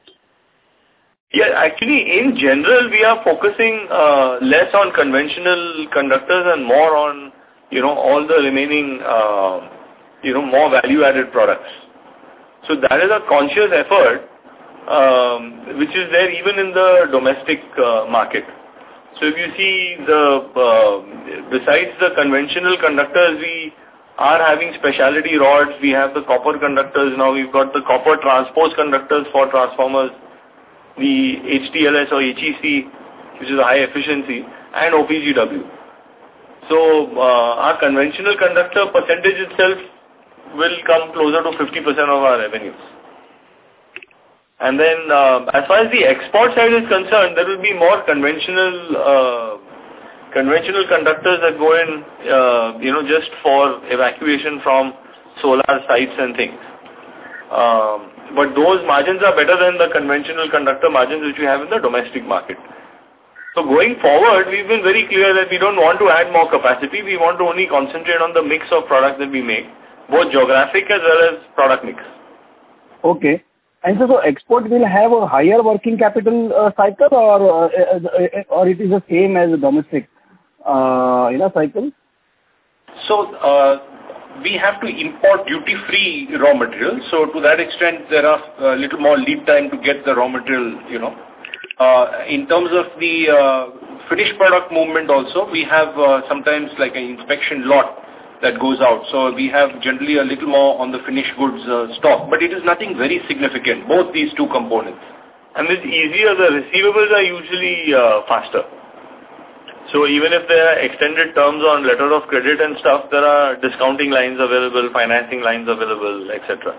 Yeah, actually, in general, we are focusing uh, less on conventional conductors and more on, you know, all the remaining, uh, you know, more value-added products. So that is a conscious effort, um, which is there even in the domestic uh, market. So if you see the, uh, besides the conventional conductors, we are having specialty rods. We have the copper conductors now. We've got the copper transpose conductors for transformers, the H T L S or H E C, which is high efficiency, and O P G W. So uh, our conventional conductor percentage itself will come closer to fifty percent of our revenues. And then uh, as far as the export side is concerned, there will be more conventional uh, conventional conductors that go in, uh, you know, just for evacuation from solar sites and things. Um, but those margins are better than the conventional conductor margins which we have in the domestic market. So going forward, we've been very clear that we don't want to add more capacity. We want to only concentrate on the mix of products that we make, both geographic as well as product mix. Okay. And so, so export will have a higher working capital uh, cycle, or uh, or it is the same as the domestic, uh, you know, cycle? So, uh, we have to import duty-free raw material. So, to that extent, there are a little more lead time to get the raw material, you know. Uh, in terms of the uh, finished product movement also, we have uh, sometimes like an inspection lot that goes out. So we have generally a little more on the finished goods uh, stock, but it is nothing very significant, both these two components. And it's easier, the receivables are usually uh, faster. So even if there are extended terms on letter of credit and stuff, there are discounting lines available, financing lines available, et cetera.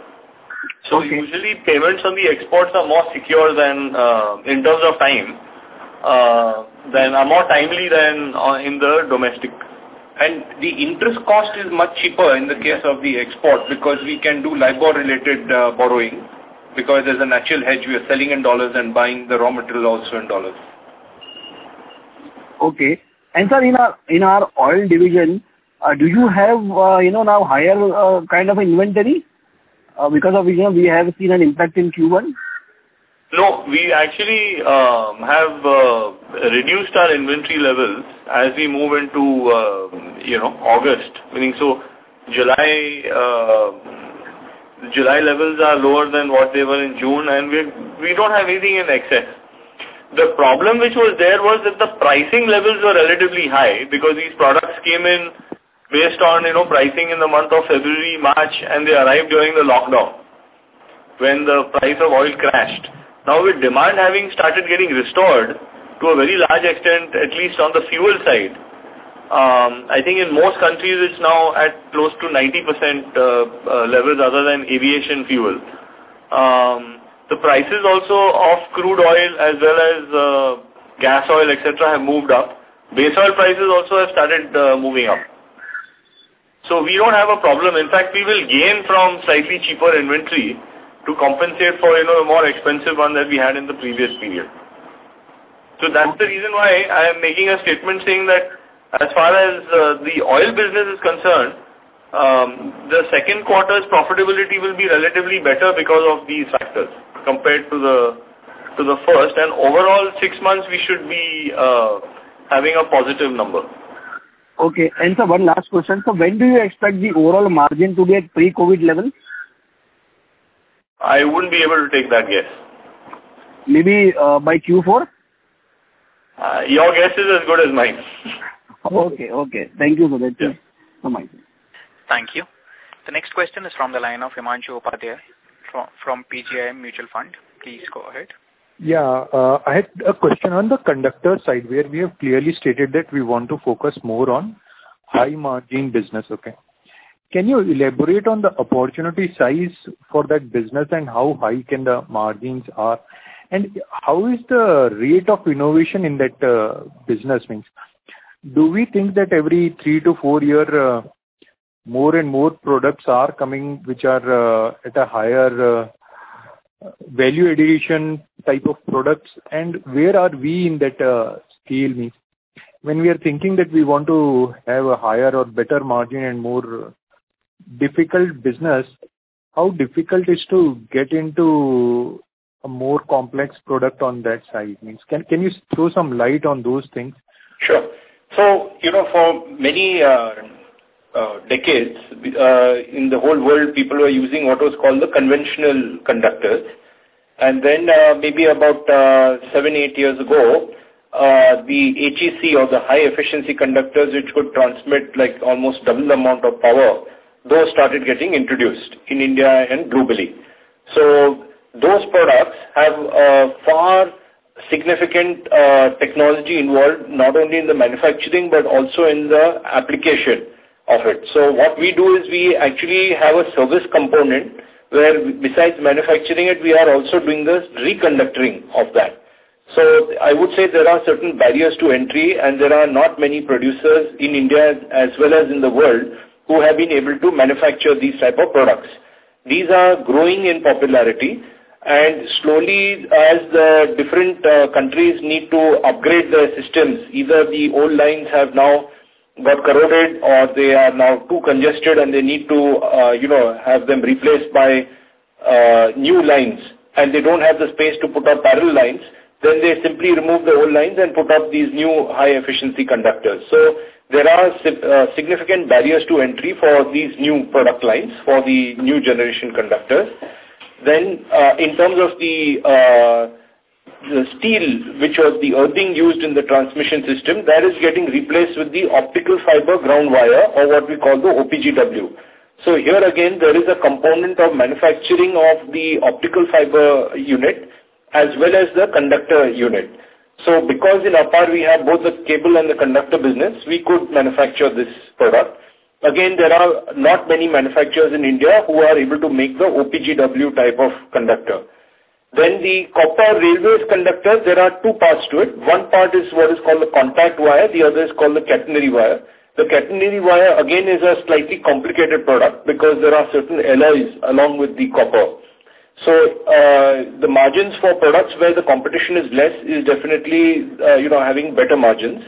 So okay. Usually payments on the exports are more secure than, uh, in terms of time, uh, than are more timely than uh, in the domestic. And the interest cost is much cheaper in the case of the export because we can do LIBOR-related uh, borrowing because there's a natural hedge. We are selling in dollars and buying the raw material also in dollars. Okay. And sir, in our in our oil division, Uh, do you have, uh, you know, now higher uh, kind of inventory? Uh, because of, you know, we have seen an impact in Q one? No, we actually um, have uh, reduced our inventory levels as we move into, uh, you know, August. Meaning, so July, uh, July levels are lower than what they were in June, and we we don't have anything in excess. The problem which was there was that the pricing levels were relatively high because these products came in based on, you know, pricing in the month of February, March, and they arrived during the lockdown when the price of oil crashed. Now with demand having started getting restored to a very large extent, at least on the fuel side, um, I think in most countries it's now at close to ninety percent uh, uh, levels other than aviation fuel. Um, the prices also of crude oil as well as uh, gas oil, et cetera have moved up. Base oil prices also have started uh, moving up. So we don't have a problem. In fact, we will gain from slightly cheaper inventory to compensate for, you know, the more expensive one that we had in the previous period. So that's the reason why I am making a statement saying that as far as uh, the oil business is concerned, um, the second quarter's profitability will be relatively better because of these factors compared to the to the first. And overall, six months we should be uh, having a positive number. Okay. And so one last question. So when do you expect the overall margin to be at pre-COVID level? I wouldn't be able to take that guess. Maybe uh, by Q four? Uh, your guess is as good as mine. Okay, okay. Thank you for that. Yeah. From my side. Thank you. The next question is from the line of Himanshu Upadhyay from, from P G I M Mutual Fund. Please go ahead. Yeah, uh, I had a question on the conductor side where we have clearly stated that we want to focus more on high margin business. Okay. Can you elaborate on the opportunity size for that business and how high can the margins are? And how is the rate of innovation in that uh, business means? Do we think that every three to four year uh, more and more products are coming which are uh, at a higher uh, value addition type of products, and where are we in that uh, scale means? When we are thinking that we want to have a higher or better margin and more difficult business, how difficult is to get into a more complex product on that side means? Can can you throw some light on those things? Sure. So, you know, for many uh, uh, decades, uh, in the whole world, people were using what was called the conventional conductors. And then uh, maybe about uh, seven, eight years ago, uh, the H E C or the high efficiency conductors, which could transmit like almost double the amount of power, those started getting introduced in India and globally. So those products have uh, far significant uh, technology involved, not only in the manufacturing but also in the application of it. So what we do is we actually have a service component where besides manufacturing it, we are also doing the reconductoring of that. So I would say there are certain barriers to entry, and there are not many producers in India as well as in the world who have been able to manufacture these type of products. These are growing in popularity, and slowly as the different uh, countries need to upgrade their systems, either the old lines have now got corroded or they are now too congested and they need to, uh, you know, have them replaced by uh, new lines, and they don't have the space to put up parallel lines, then they simply remove the old lines and put up these new high-efficiency conductors. So there are uh, significant barriers to entry for these new product lines, for the new generation conductors. Then uh, in terms of the, uh, the steel, which was the earthing used in the transmission system, that is getting replaced with the optical fiber ground wire, or what we call the O P G W. So here again, there is a component of manufacturing of the optical fiber unit as well as the conductor unit. So because in APAR we have both the cable and the conductor business, we could manufacture this product. Again, there are not many manufacturers in India who are able to make the O P G W type of conductor. Then the copper railways conductor, there are two parts to it. One part is what is called the contact wire, the other is called the catenary wire. The catenary wire again is a slightly complicated product because there are certain alloys along with the copper. So uh, the margins for products where the competition is less is definitely uh, you know having better margins.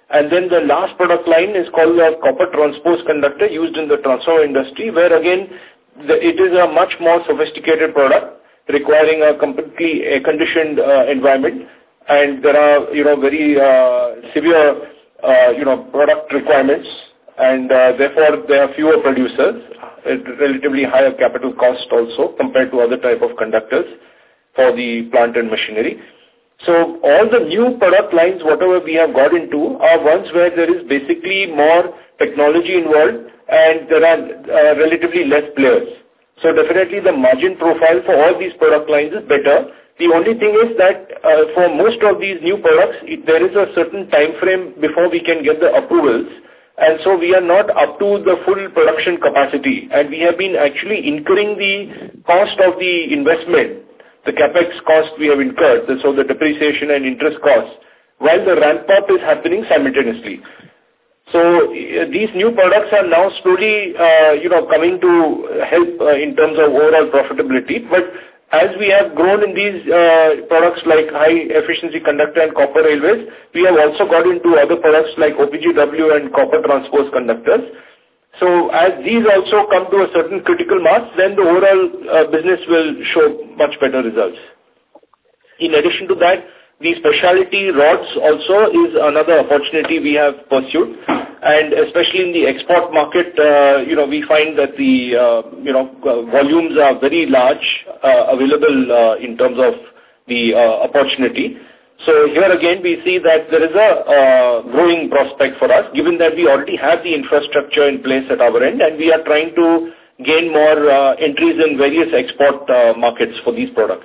And then the last product line is called the copper transposed conductor used in the transformer industry, where again, the, it is a much more sophisticated product requiring a completely air-conditioned uh, environment. And there are, you know, very uh, severe, uh, you know, product requirements. And uh, therefore, there are fewer producers, at relatively higher capital cost also compared to other type of conductors for the plant and machinery. So all the new product lines, whatever we have got into, are ones where there is basically more technology involved and there are uh, relatively less players. So definitely the margin profile for all these product lines is better. The only thing is that uh, for most of these new products, it, there is a certain time frame before we can get the approvals. And so we are not up to the full production capacity. And we have been actually incurring the cost of the investment, the capex cost we have incurred, so the depreciation and interest costs, while the ramp-up is happening simultaneously. So uh, these new products are now slowly, uh, you know, coming to help uh, in terms of overall profitability. But as we have grown in these uh, products like high-efficiency conductor and copper railways, we have also got into other products like O P G W and copper transposed conductors. So as these also come to a certain critical mass, then the overall uh, business will show much better results. In addition to that, the specialty rods also is another opportunity we have pursued. And especially in the export market, uh, you know, we find that the, uh, you know, volumes are very large, uh, available uh, in terms of the uh, opportunity. So here again, we see that there is a uh, growing prospect for us, given that we already have the infrastructure in place at our end, and we are trying to gain more uh, entries in various export uh, markets for these products.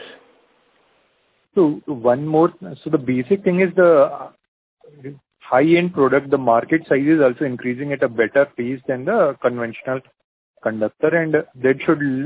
So one more, so the basic thing is the high-end product, the market size is also increasing at a better pace than the conventional conductor, and that should...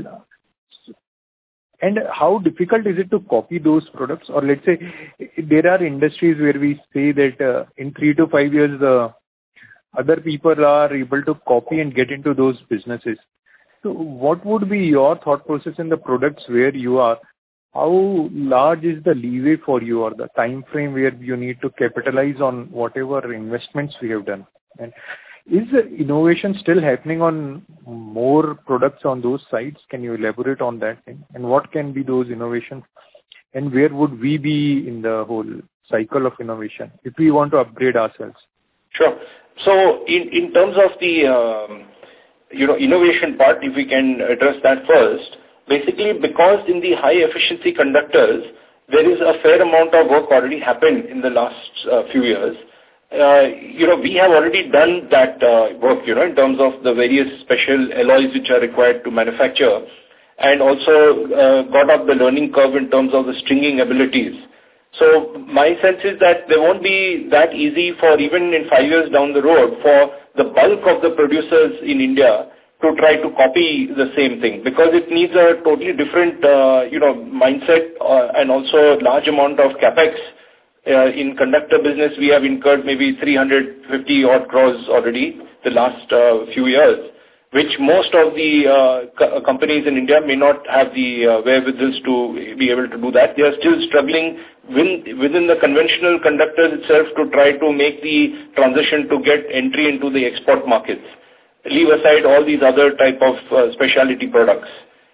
And how difficult is it to copy those products? Or let's say there are industries where we say that uh, in three to five years, the other people are able to copy and get into those businesses. So what would be your thought process in the products where you are? How large is the leeway for you or the time frame where you need to capitalize on whatever investments we have done? And is innovation still happening on more products on those sides? Can you elaborate on that thing? And what can be those innovations? And where would we be in the whole cycle of innovation if we want to upgrade ourselves? Sure. So in, in terms of the um, you know innovation part, if we can address that first, basically because in the high efficiency conductors, there is a fair amount of work already happened in the last uh, few years. Uh, you know, we have already done that uh, work, you know, in terms of the various special alloys which are required to manufacture, and also uh, got up the learning curve in terms of the stringing abilities. So my sense is that they won't be that easy for even in five years down the road for the bulk of the producers in India to try to copy the same thing, because it needs a totally different, uh, you know, mindset uh, and also large amount of capex. Uh, in conductor business, we have incurred maybe three hundred fifty odd crores already the last uh, few years, which most of the uh, co- companies in India may not have the uh, wherewithals to be able to do that. They are still struggling within, within the conventional conductors itself to try to make the transition to get entry into the export markets. Leave aside all these other type of uh, specialty products.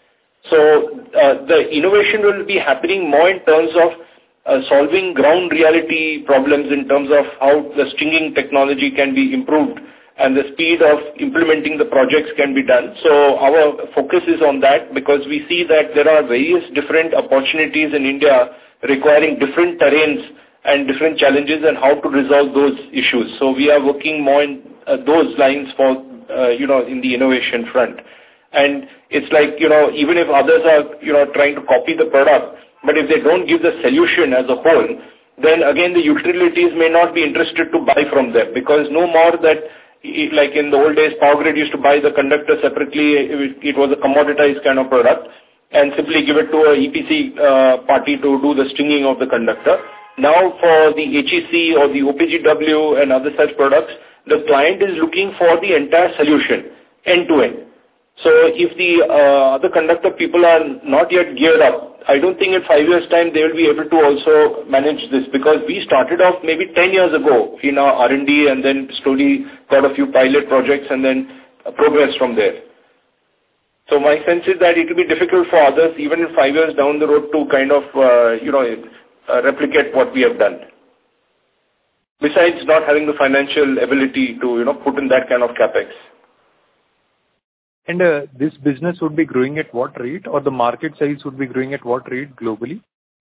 So uh, the innovation will be happening more in terms of Uh, solving ground reality problems in terms of how the stringing technology can be improved and the speed of implementing the projects can be done. So our focus is on that, because we see that there are various different opportunities in India requiring different terrains and different challenges and how to resolve those issues. So we are working more in uh, those lines for, uh, you know, in the innovation front. And it's like, you know, even if others are, you know, trying to copy the product, but if they don't give the solution as a whole, then again the utilities may not be interested to buy from them, because no more that, like in the old days, Power Grid used to buy the conductor separately, it was a commoditized kind of product, and simply give it to a E P C uh, party to do the stringing of the conductor. Now for the H E C or the O P G W and other such products, the client is looking for the entire solution, end to end. So if the uh, other conductor people are not yet geared up, I don't think in five years' time they will be able to also manage this, because we started off maybe ten years ago in our R and D and then slowly got a few pilot projects and then progressed from there. So my sense is that it will be difficult for others even in five years down the road to kind of, uh, you know, uh, replicate what we have done. Besides not having the financial ability to, you know, put in that kind of capex. And uh, this business would be growing at what rate, or the market size would be growing at what rate globally?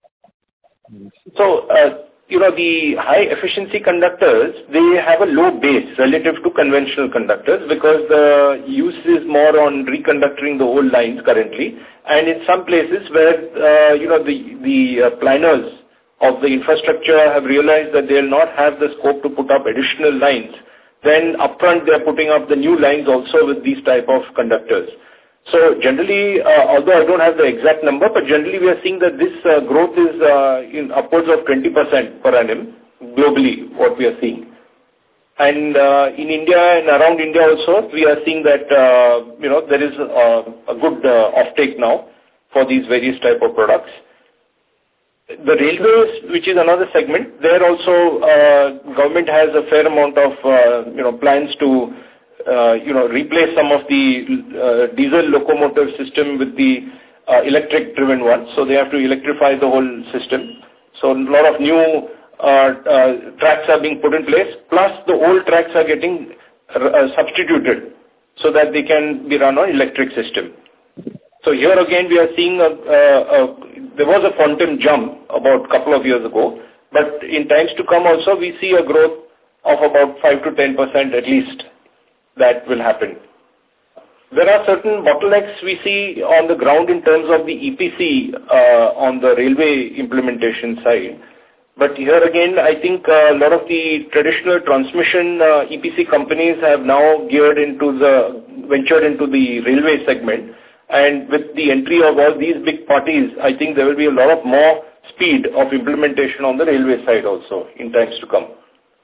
So, uh, you know, the high efficiency conductors, they have a low base relative to conventional conductors because the use is more on reconductoring the old lines currently. And in some places where, uh, you know, the, the uh, planners of the infrastructure have realized that they'll not have the scope to put up additional lines, then upfront they're putting up the new lines also with these type of conductors. So generally, uh, although I don't have the exact number, but generally we are seeing that this uh, growth is uh, in upwards of twenty percent per annum globally, what we are seeing. And uh, in India and around India also, we are seeing that, uh, you know, there is uh, a good uh, offtake now for these various type of products. The railways, which is another segment, there also uh, government has a fair amount of, uh, you know, plans to Uh, you know, replace some of the uh, diesel locomotive system with the uh, electric-driven ones. So they have to electrify the whole system. So a lot of new uh, uh, tracks are being put in place, plus the old tracks are getting uh, substituted so that they can be run on electric system. So here again we are seeing, a, a, a, there was a quantum jump about a couple of years ago, but in times to come also we see a growth of about five to ten percent at least. That will happen. There are certain bottlenecks we see on the ground in terms of the E P C uh, on the railway implementation side. But here again, I think uh, a lot of the traditional transmission uh, E P C companies have now geared into the, ventured into the railway segment. And with the entry of all these big parties, I think there will be a lot of more speed of implementation on the railway side also in times to come.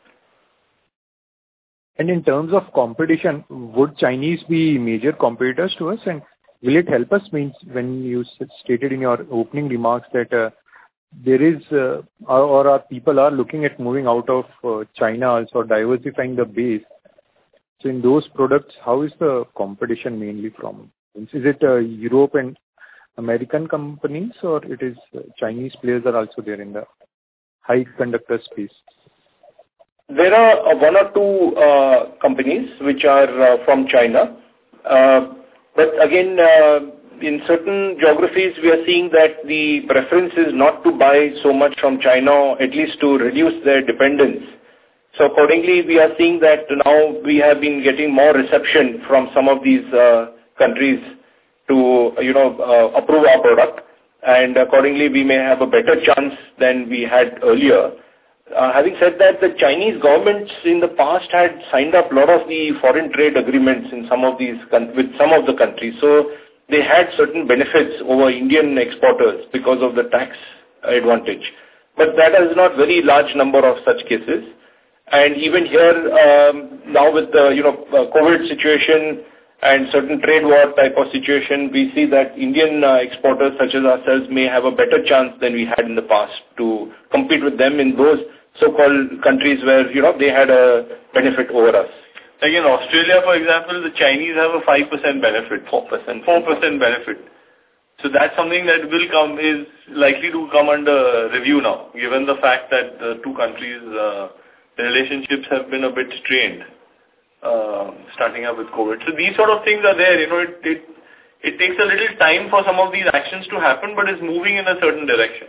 And in terms of competition, would Chinese be major competitors to us? And will it help us, means when you stated in your opening remarks that uh, there is, uh, or our people are looking at moving out of uh, China also, diversifying the base. So in those products, how is the competition mainly from? Is it uh, Europe and American companies, or it is uh, Chinese players are also there in the high conductor space? There are uh, one or two uh, companies which are uh, from China. Uh, but again, uh, in certain geographies, we are seeing that the preference is not to buy so much from China, at least to reduce their dependence. So accordingly, we are seeing that now we have been getting more reception from some of these uh, countries to, you know, uh, approve our product. And accordingly, we may have a better chance than we had earlier. Uh, having said that, the Chinese governments in the past had signed up a lot of the foreign trade agreements in some of these with some of the countries. So they had certain benefits over Indian exporters because of the tax advantage. But that is not very large number of such cases. And even here, um, now with the, you know, uh, COVID situation and certain trade war type of situation, we see that Indian uh, exporters such as ourselves may have a better chance than we had in the past to compete with them in those so-called countries where, you know, they had a benefit over us. Like in Australia, for example, the Chinese have a five percent benefit. four percent. four percent benefit. So that's something that will come, is likely to come under review now, given the fact that the two countries, uh, the relationships have been a bit strained, uh, starting up with COVID. So these sort of things are there, you know, it, it, it takes a little time for some of these actions to happen, but it's moving in a certain direction.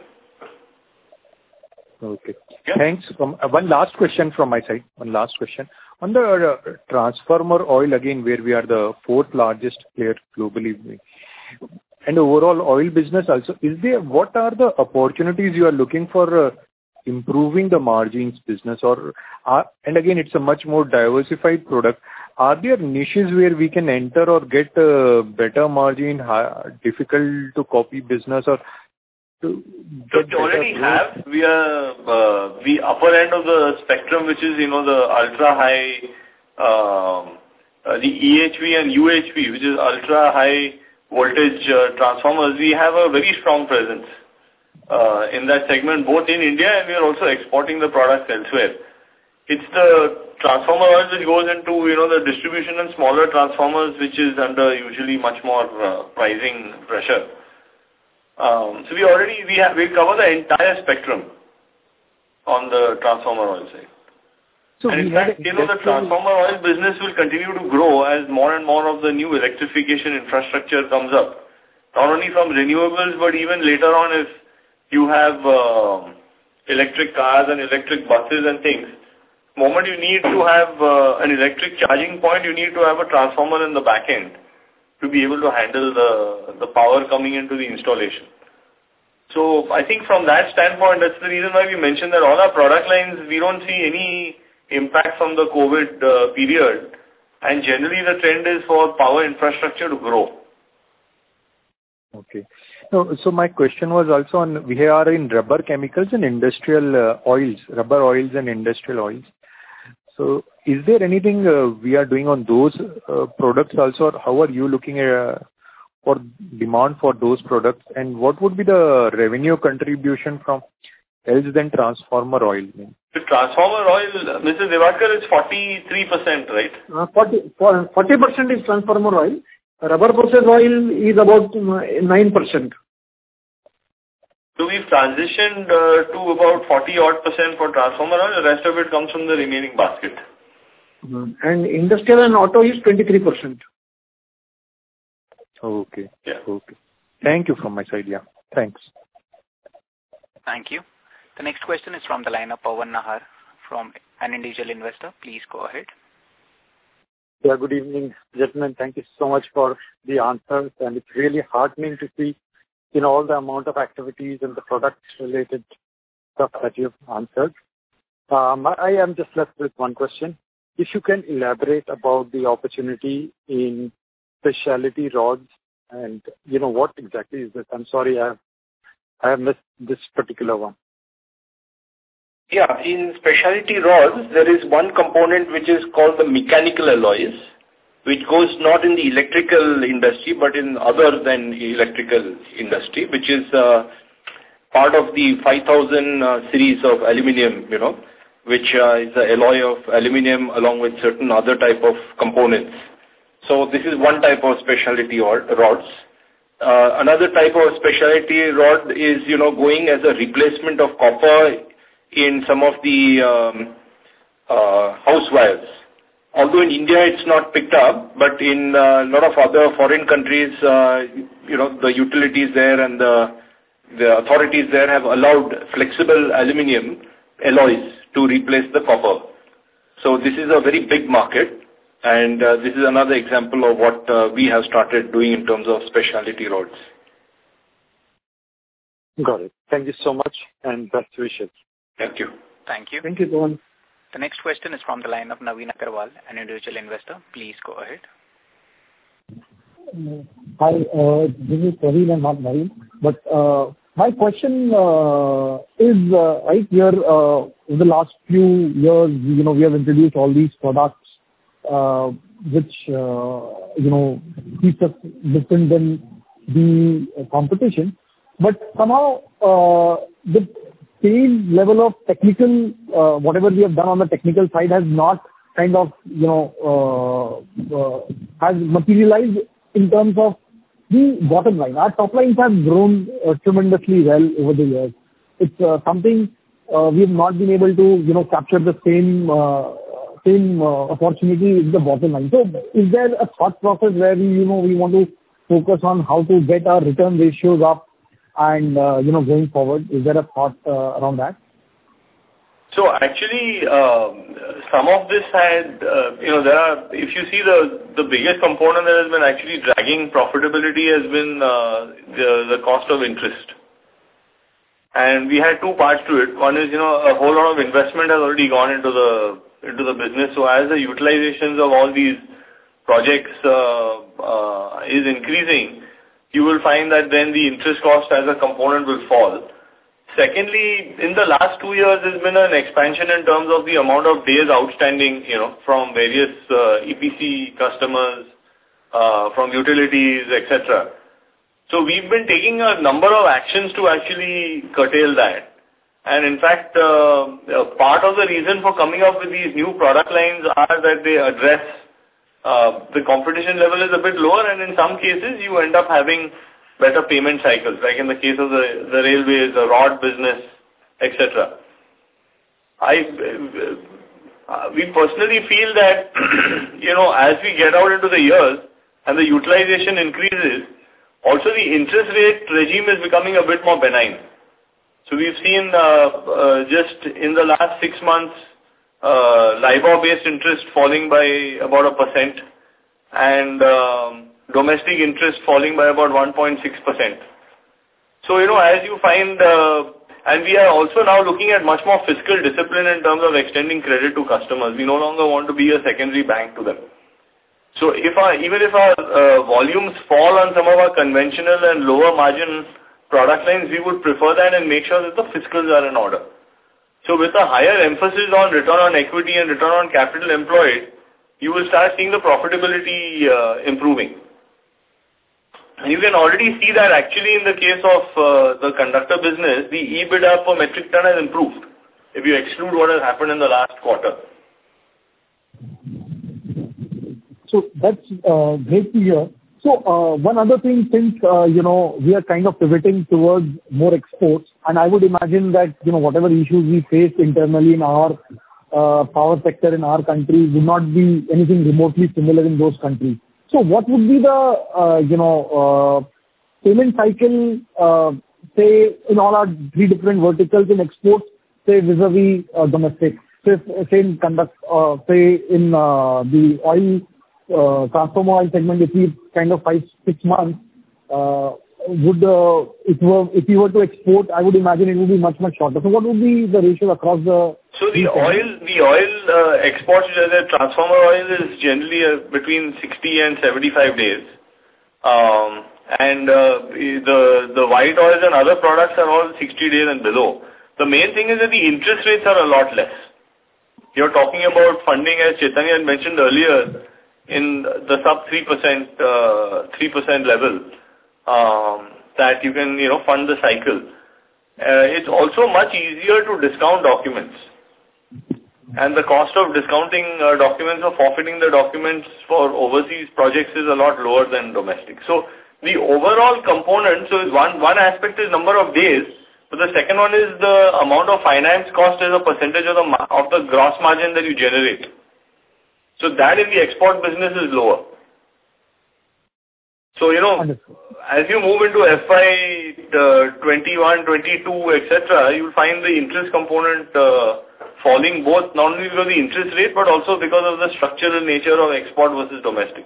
Okay. Yeah. Thanks. Um, uh, one last question from my side. One last question. On the uh, transformer oil, again, where we are the fourth largest player globally, and overall oil business also, is there, what are the opportunities you are looking for uh, improving the margins business? Or are, and again, it's a much more diversified product. Are there niches where we can enter or get a better margin, high, difficult to copy business, or to So we already have, we are uh, the upper end of the spectrum, which is, you know, the ultra high, um, uh, the E H V and U H V, which is ultra high voltage uh, transformers, we have a very strong presence uh, in that segment, both in India, and we are also exporting the products elsewhere. It's the transformer oil which goes into, you know, the distribution and smaller transformers, which is under usually much more uh, pricing pressure. Um, so we already, we have, we cover the entire spectrum on the transformer oil side. So and in fact, you know, the transformer oil business will continue to grow as more and more of the new electrification infrastructure comes up. Not only from renewables, but even later on if you have uh, electric cars and electric buses and things, the moment you need to have uh, an electric charging point, you need to have a transformer in the back end to be able to handle the, the power coming into the installation. So I think from that standpoint, that's the reason why we mentioned that all our product lines, we don't see any impact from the COVID uh, period, and generally the trend is for power infrastructure to grow. Okay. So, so my question was also on, we are in rubber chemicals and industrial uh, oils, rubber oils and industrial oils. So is there anything uh, we are doing on those uh, products also, or how are you looking at uh, for demand for those products, and what would be the revenue contribution from else than transformer oil? The transformer oil, Mister Divakar, is forty-three percent, right? Uh, forty percent is transformer oil. Rubber process oil is about nine percent. So we've transitioned uh, to about forty odd percent for transformer oil. The rest of it comes from the remaining basket. Mm-hmm. And industrial and auto is twenty-three percent. Okay. Yeah. Okay. Thank you from my side. Yeah. Thanks. Thank you. The next question is from the line of Pawan Nahar from an individual investor. Please go ahead. Yeah, good evening, gentlemen. Thank you so much for the answers, and it's really heartening to see, you know, all the amount of activities and the products-related stuff that you've answered. Um, I am just left with one question. If you can elaborate about the opportunity in specialty rods, and you know what exactly is this? I'm sorry, I have I have missed this particular one. Yeah, in specialty rods, there is one component which is called the mechanical alloys, which goes not in the electrical industry, but in other than electrical industry, which is uh, part of the five thousand uh, series of aluminium, you know, which uh, is the alloy of aluminium along with certain other type of components. So this is one type of specialty rods. Uh, another type of specialty rod is, you know, going as a replacement of copper in some of the um, uh, house wires. Although in India it's not picked up, but in uh, a lot of other foreign countries, uh, you know, the utilities there and the, the authorities there have allowed flexible aluminium alloys to replace the copper. So this is a very big market, and uh, this is another example of what uh, we have started doing in terms of specialty rods. Got it. Thank you so much, and best wishes. Thank you. Thank you. Thank you, Pawan. The next question is from the line of Naveen Agarwal, an individual investor. Please go ahead. Hi, uh, this is Praveen and not Naveen. But uh, my question uh, is, uh, right here, uh, in the last few years, you know, we have introduced all these products uh, which, uh, you know, keeps us different than the competition. But somehow, uh, the same level of technical, uh, whatever we have done on the technical side has not kind of, you know, uh, uh, has materialized in terms of the bottom line. Our top lines have grown uh, tremendously well over the years. It's uh, something uh, we have not been able to, you know, capture the same uh, same uh, opportunity in the bottom line. So is there a thought process where we, you know, we want to focus on how to get our return ratios up and, uh, you know, going forward? Is there a thought uh, around that? So actually, um, some of this had, uh, you know, there are, if you see the, the biggest component that has been actually dragging profitability has been uh, the, the cost of interest. And we had two parts to it. One is, you know, a whole lot of investment has already gone into the, into the business. So as the utilizations of all these projects uh, uh, is increasing, you will find that then the interest cost as a component will fall. Secondly, in the last two years, there's been an expansion in terms of the amount of days outstanding, you know, from various uh, E P C customers, uh, from utilities, et cetera. So we've been taking a number of actions to actually curtail that. And in fact, uh, part of the reason for coming up with these new product lines are that they address uh, the competition level is a bit lower, and in some cases you end up having better payment cycles, like in the case of the, the railways, the rod business, et cetera. I, uh, we personally feel that, you know, as we get out into the years and the utilization increases, also the interest rate regime is becoming a bit more benign. So we've seen uh, uh, just in the last six months, uh, LIBOR-based interest falling by about a percent and um, domestic interest falling by about one point six percent. So, you know, as you find, uh, and we are also now looking at much more fiscal discipline in terms of extending credit to customers. We no longer want to be a secondary bank to them. So if our, even if our uh, volumes fall on some of our conventional and lower margin product lines, we would prefer that and make sure that the fiscals are in order. So with a higher emphasis on return on equity and return on capital employed, you will start seeing the profitability uh, improving. And you can already see that actually in the case of uh, the conductor business, the EBITDA per metric ton has improved if you exclude what has happened in the last quarter. So that's uh, great to hear. So uh, one other thing, since, uh, you know, we are kind of pivoting towards more exports, and I would imagine that, you know, whatever issues we face internally in our uh, power sector in our country would not be anything remotely similar in those countries. So what would be the, uh, you know, uh, payment cycle, uh, say, in all our three different verticals in exports, say, vis-a-vis uh, domestic? Say, say in conduct, uh, say in uh, the oil Uh, transformer oil segment, if we kind of five, six months, uh, would, uh, if, were, if you were to export, I would imagine it would be much, much shorter. So what would be the ratio across the... So the oil, the oil uh, exports, the transformer oil is generally uh, between sixty and seventy-five days. Um, and uh, the, the white oils and other products are all sixty days and below. The main thing is that the interest rates are a lot less. You're talking about funding, as Chaitanya had mentioned earlier, in the sub three percent, uh, three percent level, um, that you can, you know, fund the cycle. Uh, it's also much easier to discount documents. And the cost of discounting uh, documents or forfeiting the documents for overseas projects is a lot lower than domestic. So the overall component, so is one, one aspect is number of days, but the second one is the amount of finance cost as a percentage of the, of the gross margin that you generate. So that in the export business is lower. So, you know, as you move into F Y twenty-one, twenty-two, et cetera, you will find the interest component uh, falling both not only because of the interest rate, but also because of the structural nature of export versus domestic.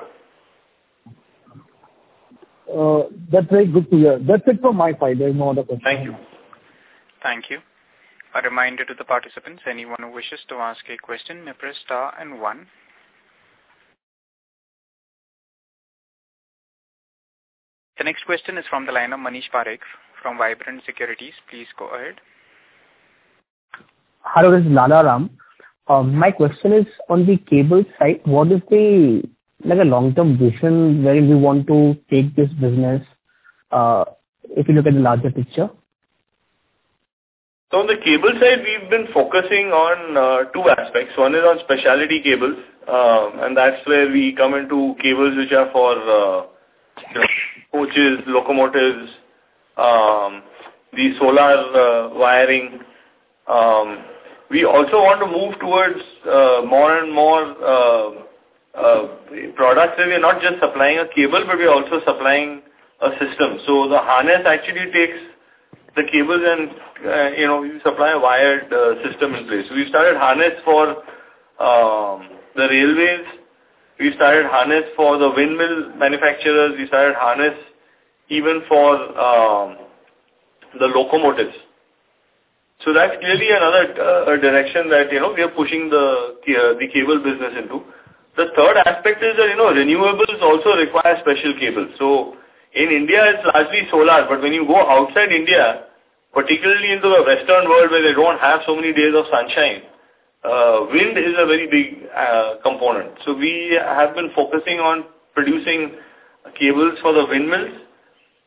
Uh, that's very good to hear. That's it from my side. There is no other question. Thank you. Thank you. A reminder to the participants, anyone who wishes to ask a question may press star and one. The next question is from the line of Manish Parekh from Vibrant Securities. Please go ahead. Hello, this is Lala Ram. Uh, my question is on the cable side. What is the like a long-term vision where we want to take this business? Uh, if you look at the larger picture. So on the cable side, we've been focusing on uh, two aspects. One is on specialty cables, um, and that's where we come into cables which are for uh, you know, coaches, locomotives, um, the solar uh, wiring. Um, we also want to move towards uh, more and more uh, uh, products where we're not just supplying a cable, but we're also supplying a system. So the harness actually takes the cables and, uh, you know, you supply a wired uh, system in place. So we started harness for um, the railways. We started harness for the windmill manufacturers. We started harness even for um, the locomotives. So that's clearly another uh, direction that, you know, we are pushing the, uh, the cable business into. The third aspect is that, you know, renewables also require special cables. So in India, it's largely solar, but when you go outside India, particularly into the Western world where they don't have so many days of sunshine, uh, wind is a very big uh, component. So we have been focusing on producing cables for the windmills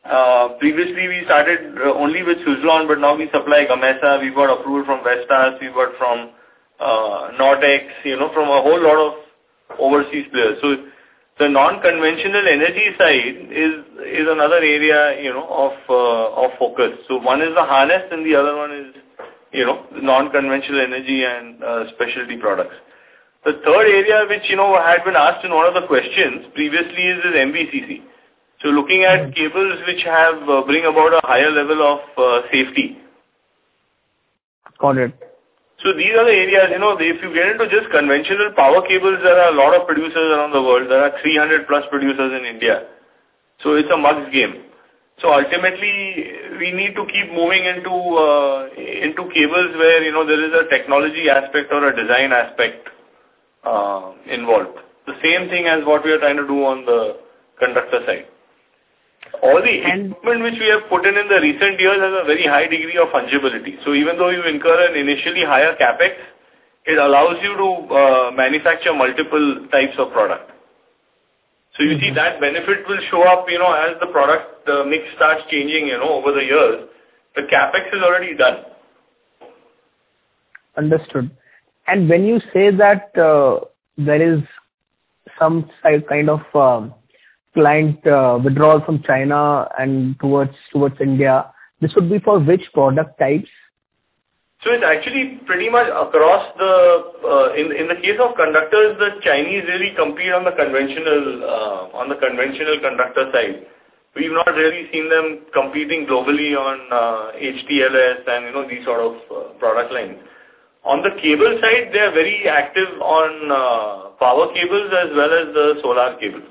Uh, previously, we started uh, only with Suzlon, but now we supply Gamesa. We've got approval from Vestas. We've got from uh, Nordex, you know, from a whole lot of overseas players. So the non-conventional energy side is is another area, you know, of uh, of focus. So one is the harness, and the other one is, you know, non-conventional energy and uh, specialty products. The third area, which, you know, had been asked in one of the questions previously, is this M V C C. So looking at cables which have uh, bring about a higher level of uh, safety. Got it. So these are the areas, you know, if you get into just conventional power cables, there are a lot of producers around the world. There are three hundred plus producers in India. So it's a mug's game. So ultimately, we need to keep moving into uh, into cables where, you know, there is a technology aspect or a design aspect uh, involved. The same thing as what we are trying to do on the conductor side. All the equipment which we have put in in the recent years has a very high degree of fungibility. So even though you incur an initially higher capex, it allows you to uh, manufacture multiple types of product. So you mm-hmm. see that benefit will show up, you know, as the product uh, mix starts changing, you know, over the years. The capex is already done. Understood. And when you say that uh, there is some kind of um, client uh, withdrawal from China and towards towards India, this would be for which product types? So it's actually pretty much across the, uh, in in the case of conductors, the Chinese really compete on the conventional, uh, on the conventional conductor side. We've not really seen them competing globally on uh, H T L S and, you know, these sort of uh, product lines. On the cable side, they are very active on uh, power cables as well as the solar cables.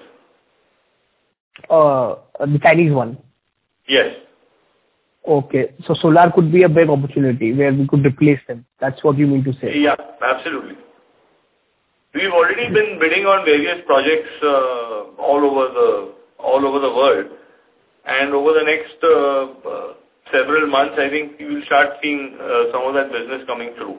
Uh, the Chinese one? Yes. Okay. So solar could be a big opportunity where we could replace them. That's what you mean to say? Yeah, absolutely. We've already been bidding on various projects uh, all over the all over the world, and over the next uh, uh, several months, I think you will start seeing uh, some of that business coming through.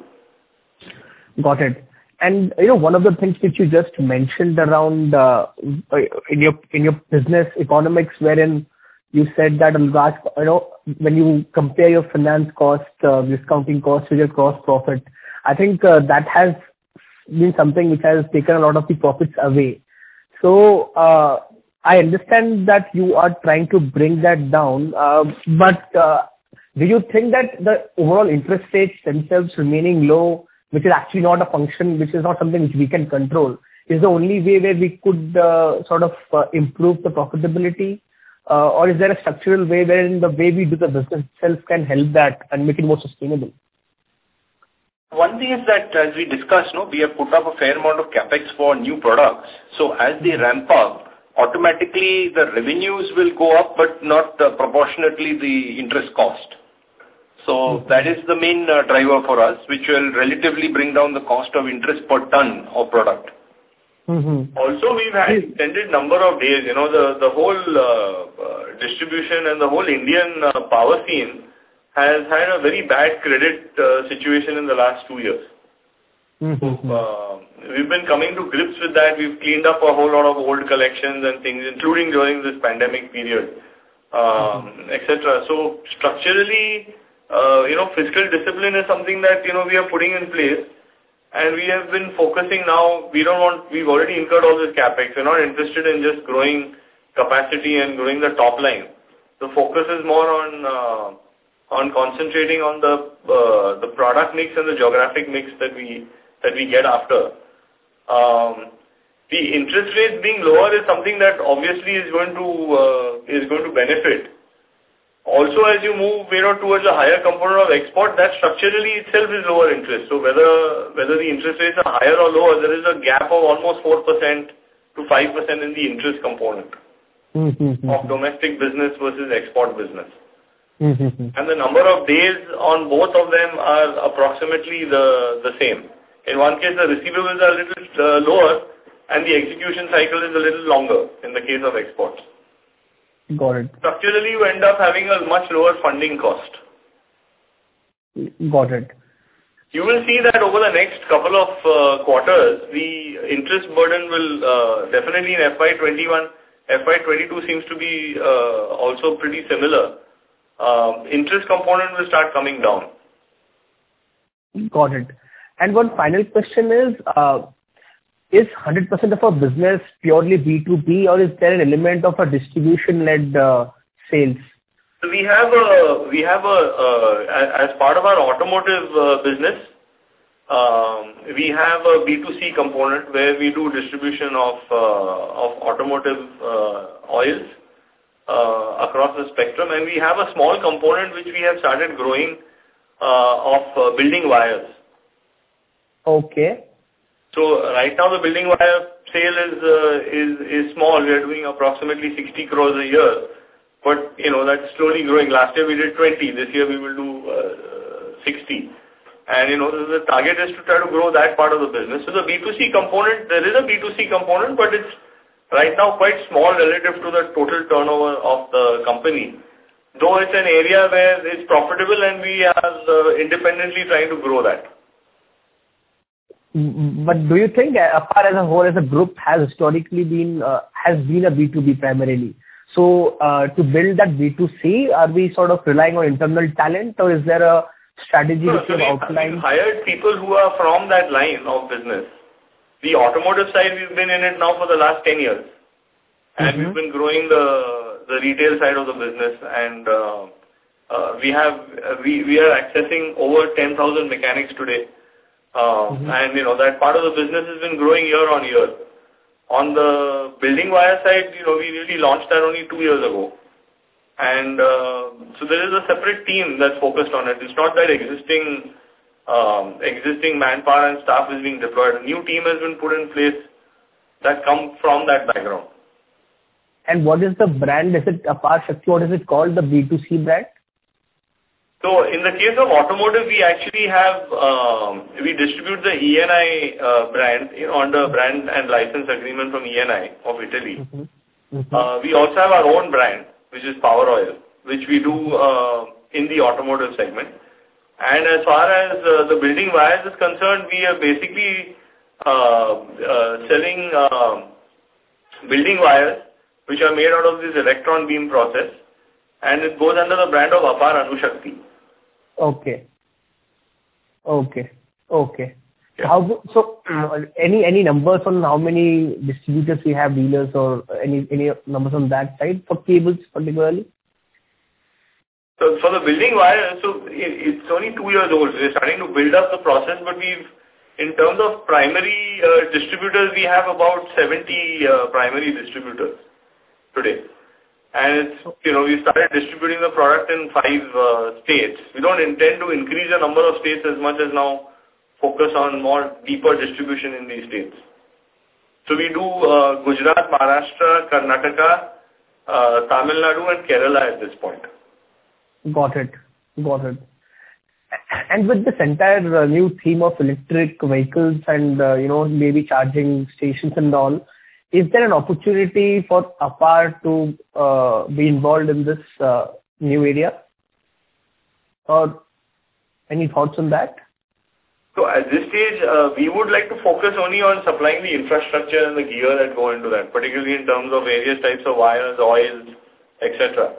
Got it. And, you know, one of the things which you just mentioned around uh, in your in your business economics, wherein you said that a large, you know, when you compare your finance cost, uh, discounting cost with your gross profit, I think uh, that has been something which has taken a lot of the profits away. So uh, I understand that you are trying to bring that down, uh, but uh, do you think that the overall interest rates themselves remaining low, which is actually not a function, which is not something which we can control, is the only way where we could uh, sort of uh, improve the profitability? Uh, or is there a structural way wherein the way we do the business itself can help that and make it more sustainable? One thing is that, as we discussed, no, we have put up a fair amount of capex for new products. So as they ramp up, automatically the revenues will go up, but not uh, proportionately the interest cost. So mm-hmm. that is the main uh, driver for us, which will relatively bring down the cost of interest per ton of product. Mm-hmm. Also, we've had extended number of days. You know, the the whole uh, uh, distribution and the whole Indian uh, power scene has had a very bad credit uh, situation in the last two years. Mm-hmm. So, uh, we've been coming to grips with that. We've cleaned up a whole lot of old collections and things, including during this pandemic period, um, mm-hmm. et cetera. So structurally, uh, you know, fiscal discipline is something that, you know, we are putting in place. And we have been focusing now, we don't want, we've already incurred all this capex. We're not interested in just growing capacity and growing the top line. The focus is more on uh, on concentrating on the uh, the product mix and the geographic mix that we that we get after. Um, the interest rates being lower is something that obviously is going to uh, is going to benefit. Also, as you move, you know, towards a higher component of export, that structurally itself is lower interest. So whether whether the interest rates are higher or lower, there is a gap of almost four percent to five percent in the interest component mm-hmm. of domestic business versus export business. Mm-hmm. And the number of days on both of them are approximately the, the same. In one case, the receivables are a little uh, lower and the execution cycle is a little longer in the case of exports. Got it. Structurally, you end up having a much lower funding cost. Got it. You will see that over the next couple of uh, quarters, the interest burden will uh, definitely in F Y twenty-one F Y twenty-two seems to be uh, also pretty similar. Uh, interest component will start coming down. Got it. And one final question is, uh, is one hundred percent of our business purely B two B, or is there an element of a distribution-led uh, sales? So we have a, we have a, uh, as part of our automotive uh, business, um, we have a B two C component where we do distribution of, uh, of automotive uh, oils uh, across the spectrum, and we have a small component which we have started growing uh, of uh, building wires. Okay. So right now the building wire sale is uh, is is small. We are doing approximately sixty crores a year, but you know that's slowly growing. Last year we did twenty. This year we will do uh, sixty. And you know the target is to try to grow that part of the business. So the B two C component, there is a B two C component, but it's right now quite small relative to the total turnover of the company. Though it's an area where it's profitable, and we are uh, independently trying to grow that. But do you think APAR as a whole, as a group, has historically been uh, has been a B two B primarily? So uh, to build that B two C, are we sort of relying on internal talent, or is there a strategy No, which so you've we've, outlined? we've hired people who are from that line of business. The automotive side, we've been in it now for the last ten years. And Mm-hmm. we've been growing the the retail side of the business, and uh, uh, we have uh, we we are accessing over ten thousand mechanics today. Uh, Mm-hmm. And, you know, that part of the business has been growing year on year. On the building wire side, you know, we really launched that only two years ago. And uh, so there is a separate team that's focused on it. It's not that existing um, existing manpower and staff is being deployed. A new team has been put in place that come from that background. And what is the brand? Is it APAR Shakti? What is it called, the B two C brand? So in the case of automotive, we actually have, um, we distribute the E N I uh, brand, you know, under brand and license agreement from E N I of Italy. Mm-hmm. Mm-hmm. Uh, we also have our own brand, which is Power Oil, which we do uh, in the automotive segment. And as far as uh, the building wires is concerned, we are basically uh, uh, selling uh, building wires, which are made out of this electron beam process, and it goes under the brand of APAR Anushakti. Okay. Okay. Okay. Yeah. How so? Uh, any any numbers on how many distributors we have, dealers, or any any numbers on that side for cables particularly? So for the building wire, so it's only two years old. We're starting to build up the process, but we've, in terms of primary uh, distributors, we have about seventy uh, primary distributors today. And it's, you know, we started distributing the product in five uh, states. We don't intend to increase the number of states as much as now focus on more deeper distribution in these states. So we do uh, Gujarat, Maharashtra, Karnataka, uh, Tamil Nadu and Kerala at this point. Got it. Got it. And with this entire uh, new theme of electric vehicles and, uh, you know, maybe charging stations and all, is there an opportunity for APAR to uh, be involved in this uh, new area? Or any thoughts on that? So at this stage, uh, we would like to focus only on supplying the infrastructure and the gear that go into that, particularly in terms of various types of wires, oils, et cetera.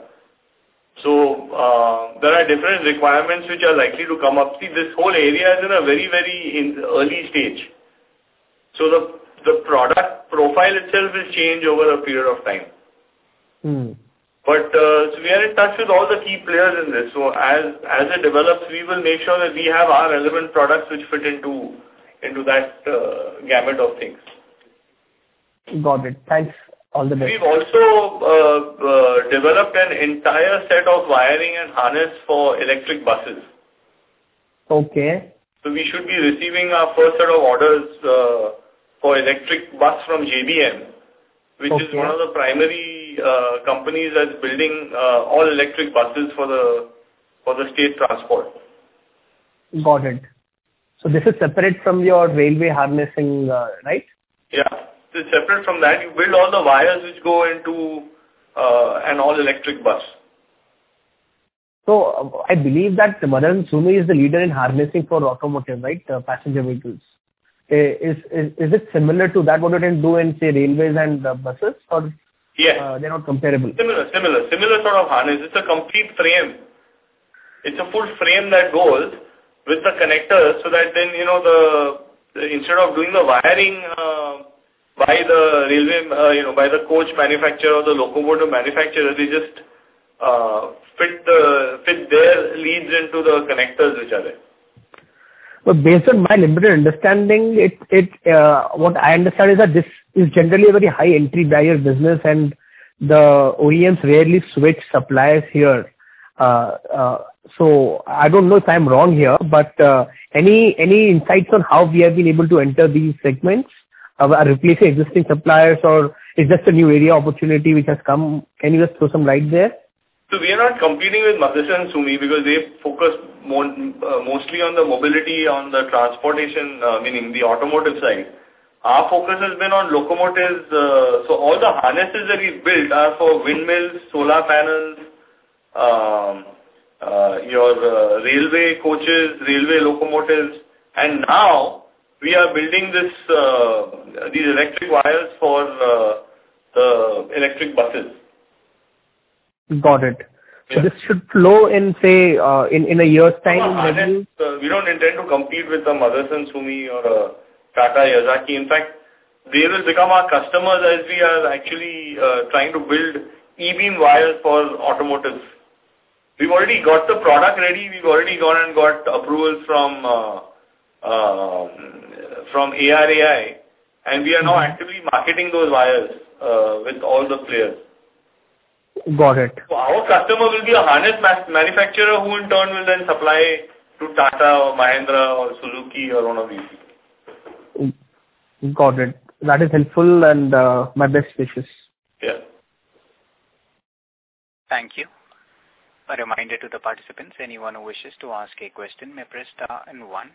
So uh, there are different requirements which are likely to come up. See, this whole area is in a very, very in early stage. So the the product profile itself will change over a period of time. Hmm. But uh, so we are in touch with all the key players in this. So as as it develops, we will make sure that we have our relevant products which fit into into that uh, gamut of things. Got it. Thanks. All the best. We've also uh, uh, developed an entire set of wiring and harness for electric buses. Okay. So we should be receiving our first set of orders uh, for electric bus from J B M, which okay. is one of the primary uh, companies that's building uh, all electric buses for the for the state transport. Got it. So this is separate from your railway harnessing, uh, right? Yeah. So it's separate from that. You build all the wires which go into uh, an all-electric bus. So uh, I believe that Madan Sumi is the leader in harnessing for automotive, right? Uh, passenger vehicles. Uh, is, is is it similar to that what you can do in say railways and uh, buses, or Yes. Uh, they're not comparable. Similar, similar, similar sort of harness. It's a complete frame. It's a full frame that goes with the connectors, so that then, you know, the, the instead of doing the wiring uh, by the railway, uh, you know, by the coach manufacturer or the locomotive manufacturer, they just uh, fit the fit their leads into the connectors which are there. But based on my limited understanding, it it uh, what I understand is that this is generally a very high entry barrier business, and the O E Ms rarely switch suppliers here. Uh, uh, so I don't know if I'm wrong here, but uh, any any insights on how we have been able to enter these segments, uh, replacing existing suppliers, or is just a new area opportunity which has come? Can you just throw some light there? So we are not competing with Motherson Sumi because they focus more, uh, mostly on the mobility, on the transportation, uh, meaning the automotive side. Our focus has been on locomotives. Uh, so all the harnesses that we built are for windmills, solar panels, um, uh, your uh, railway coaches, railway locomotives, and now we are building this uh, these electric wires for uh, the electric buses. Got it. Yeah. So this should flow in, say, uh, in, in a year's time? No, harness, uh, we don't intend to compete with a Motherson Sumi or a Tata Yazaki. In fact, they will become our customers as we are actually uh, trying to build E-beam wires for automotive. We've already got the product ready. We've already gone and got approvals from uh, uh, from A R A I, and we are now actively marketing those wires uh, with all the players. Got it. So our customer will be a harness manufacturer who in turn will then supply to Tata or Mahindra or Suzuki or one of these. Got it. That is helpful, and uh, my best wishes. Yeah. Thank you. A reminder to the participants, anyone who wishes to ask a question may press star and one.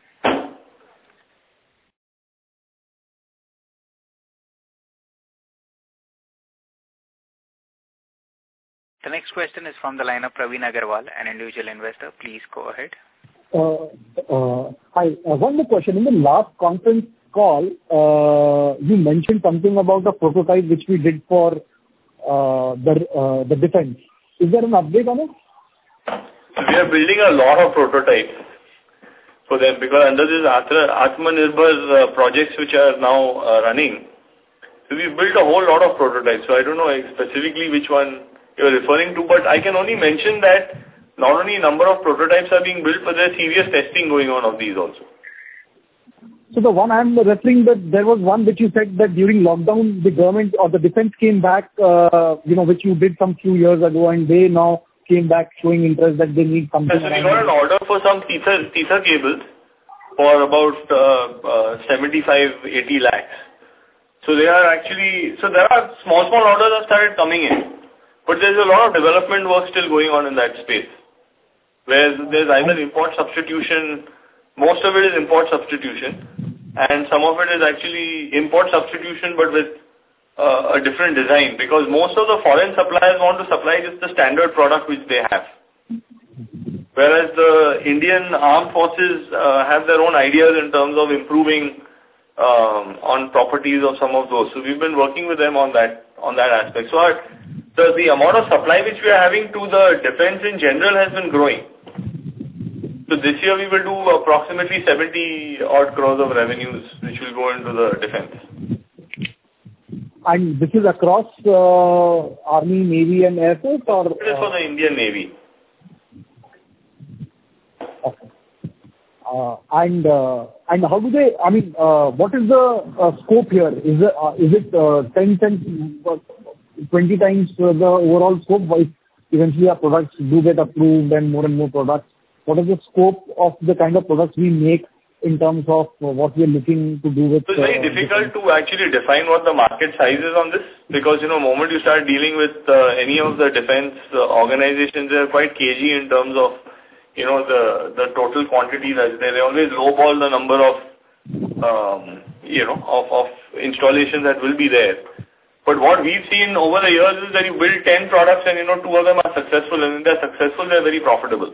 The next question is from the line of Praveen Agarwal, an individual investor. Please go ahead. Uh, uh, hi. Uh, one more question. In the last conference call, uh, you mentioned something about the prototype which we did for uh, the uh, the defense. Is there an update on it? We are building a lot of prototypes for them because under this Atmanirbhar uh, projects which are now uh, running, so we've built a whole lot of prototypes. So I don't know specifically which one you're referring to, but I can only mention that not only a number of prototypes are being built, but there's serious testing going on of these also. So the one I'm referring that there was one which you said that during lockdown the government or the defense came back, uh, you know, which you did some few years ago, and they now came back showing interest that they need something. Yes, so we got an order for some Teether, Teether cables for about uh, uh, seventy-five, eighty lakhs. So they are actually, so there are small, small orders that started coming in. But there's a lot of development work still going on in that space, where there's either import substitution, most of it is import substitution, and some of it is actually import substitution but with uh, a different design, because most of the foreign suppliers want to supply just the standard product which they have. Whereas the Indian armed forces uh, have their own ideas in terms of improving um, on properties of some of those. So we've been working with them on that, on that aspect. So our, The, the amount of supply which we are having to the defense in general has been growing. So this year we will do approximately seventy odd crores of revenues which will go into the defense. And this is across uh, Army, Navy and Air Force, or? It is for the Indian Navy. Okay. Uh, and uh, and how do they, I mean, uh, what is the uh, scope here? Is it, uh, is it uh, ten times, twenty times the overall scope? If eventually our products do get approved and more and more products, what is the scope of the kind of products we make in terms of what we are looking to do with? So it's very uh, difficult to actually define what the market size is on this, because, you know, the moment you start dealing with uh, any of the defense uh, organizations, they are quite cagey in terms of, you know, the, the total quantity that's there. They always lowball the number of, um, you know, of, of installations that will be there. But what we've seen over the years is that you build ten products and, you know, two of them are successful, and when they're successful, they're very profitable.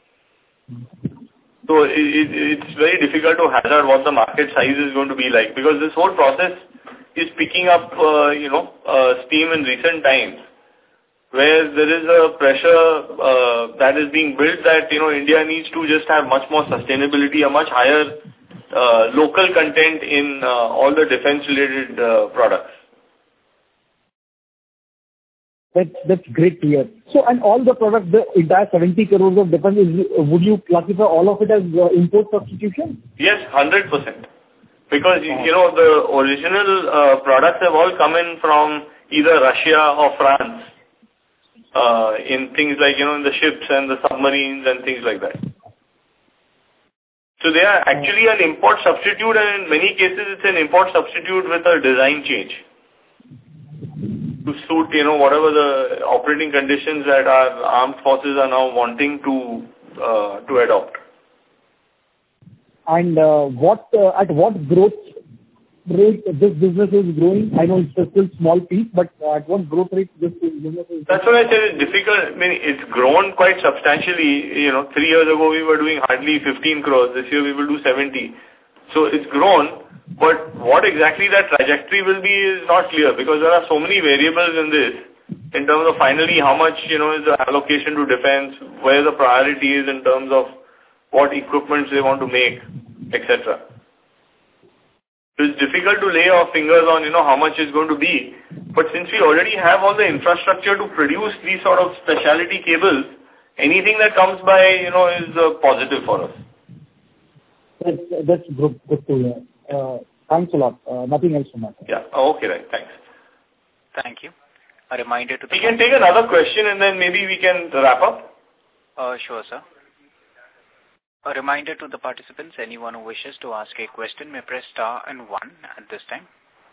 So it, it, it's very difficult to hazard what the market size is going to be like, because this whole process is picking up, uh, you know, uh, steam in recent times, where there is a pressure uh, that is being built that, you know, India needs to just have much more sustainability, a much higher uh, local content in uh, all the defense-related uh, products. That's, that's great to hear. So, and all the products, the entire seventy crores of defense, is, would you classify all of it as uh, import substitution? Yes, one hundred percent. Because, oh. you know, the original uh, products have all come in from either Russia or France, uh, in things like, you know, in the ships and the submarines and things like that. So they are actually an import substitute, and in many cases it's an import substitute with a design change to suit, you know, whatever the operating conditions that our armed forces are now wanting to uh, to adopt. And uh, what uh, at what growth rate this business is growing? I know it's still small piece, but uh, at what growth rate this business is growing? That's what I said, it's difficult. I mean, it's grown quite substantially. You know, three years ago we were doing hardly fifteen crores. This year we will do seventy. So it's grown. But what exactly that trajectory will be is not clear, because there are so many variables in this in terms of finally how much, you know, is the allocation to defense, where the priority is in terms of what equipments they want to make, et cetera. So it's difficult to lay our fingers on, you know, how much it's going to be. But since we already have all the infrastructure to produce these sort of specialty cables, anything that comes by, you know, is uh, positive for us. That's, that's good, good to hear. Uh, thanks a lot. Uh, nothing else from my side. Yeah. Oh, okay, right. Thanks. Thank you. A reminder to the... We can take another question and then maybe we can wrap up. Uh, sure, sir. A reminder to the participants, anyone who wishes to ask a question may press star and one at this time.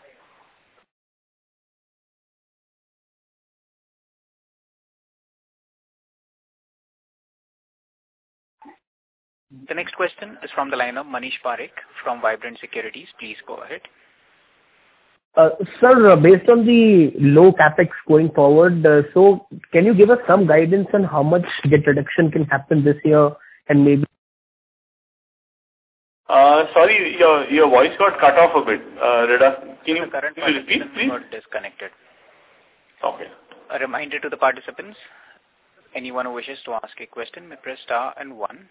The next question is from the line of Manish Parekh from Vibrant Securities. Please go ahead. Uh, sir, uh, based on the low capex going forward, uh, so can you give us some guidance on how much debt reduction can happen this year and maybe... Uh, sorry, your your voice got cut off a bit. Uh, Reda, can you, the current can you repeat, please? Got disconnected. Okay. A reminder to the participants, anyone who wishes to ask a question may press star and one.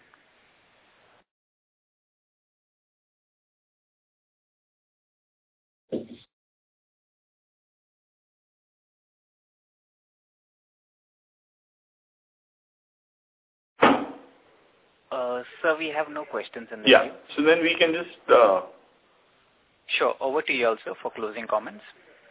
Uh, sir, we have no questions in the Yeah, queue. so then we can just... Uh... Sure, over to you also for closing comments.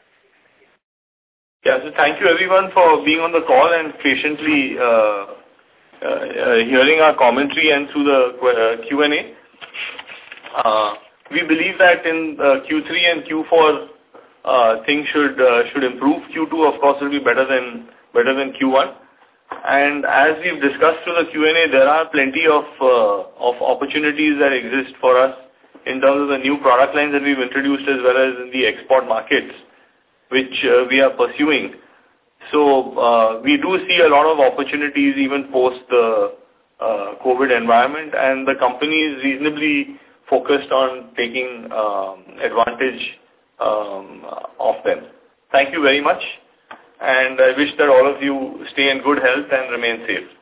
Yeah, so thank you everyone for being on the call and patiently uh, uh, uh, hearing our commentary and through the uh, Q and A. Uh, we believe that in uh, Q three and Q four uh, things should uh, should improve. Q two, of course, will be better than better than Q one. And as we've discussed through the Q and A, there are plenty of uh, of opportunities that exist for us in terms of the new product lines that we've introduced, as well as in the export markets, which uh, we are pursuing. So uh, we do see a lot of opportunities even post the uh, COVID environment, and the company is reasonably focused on taking um, advantage um, of them. Thank you very much, and I wish that all of you stay in good health and remain safe.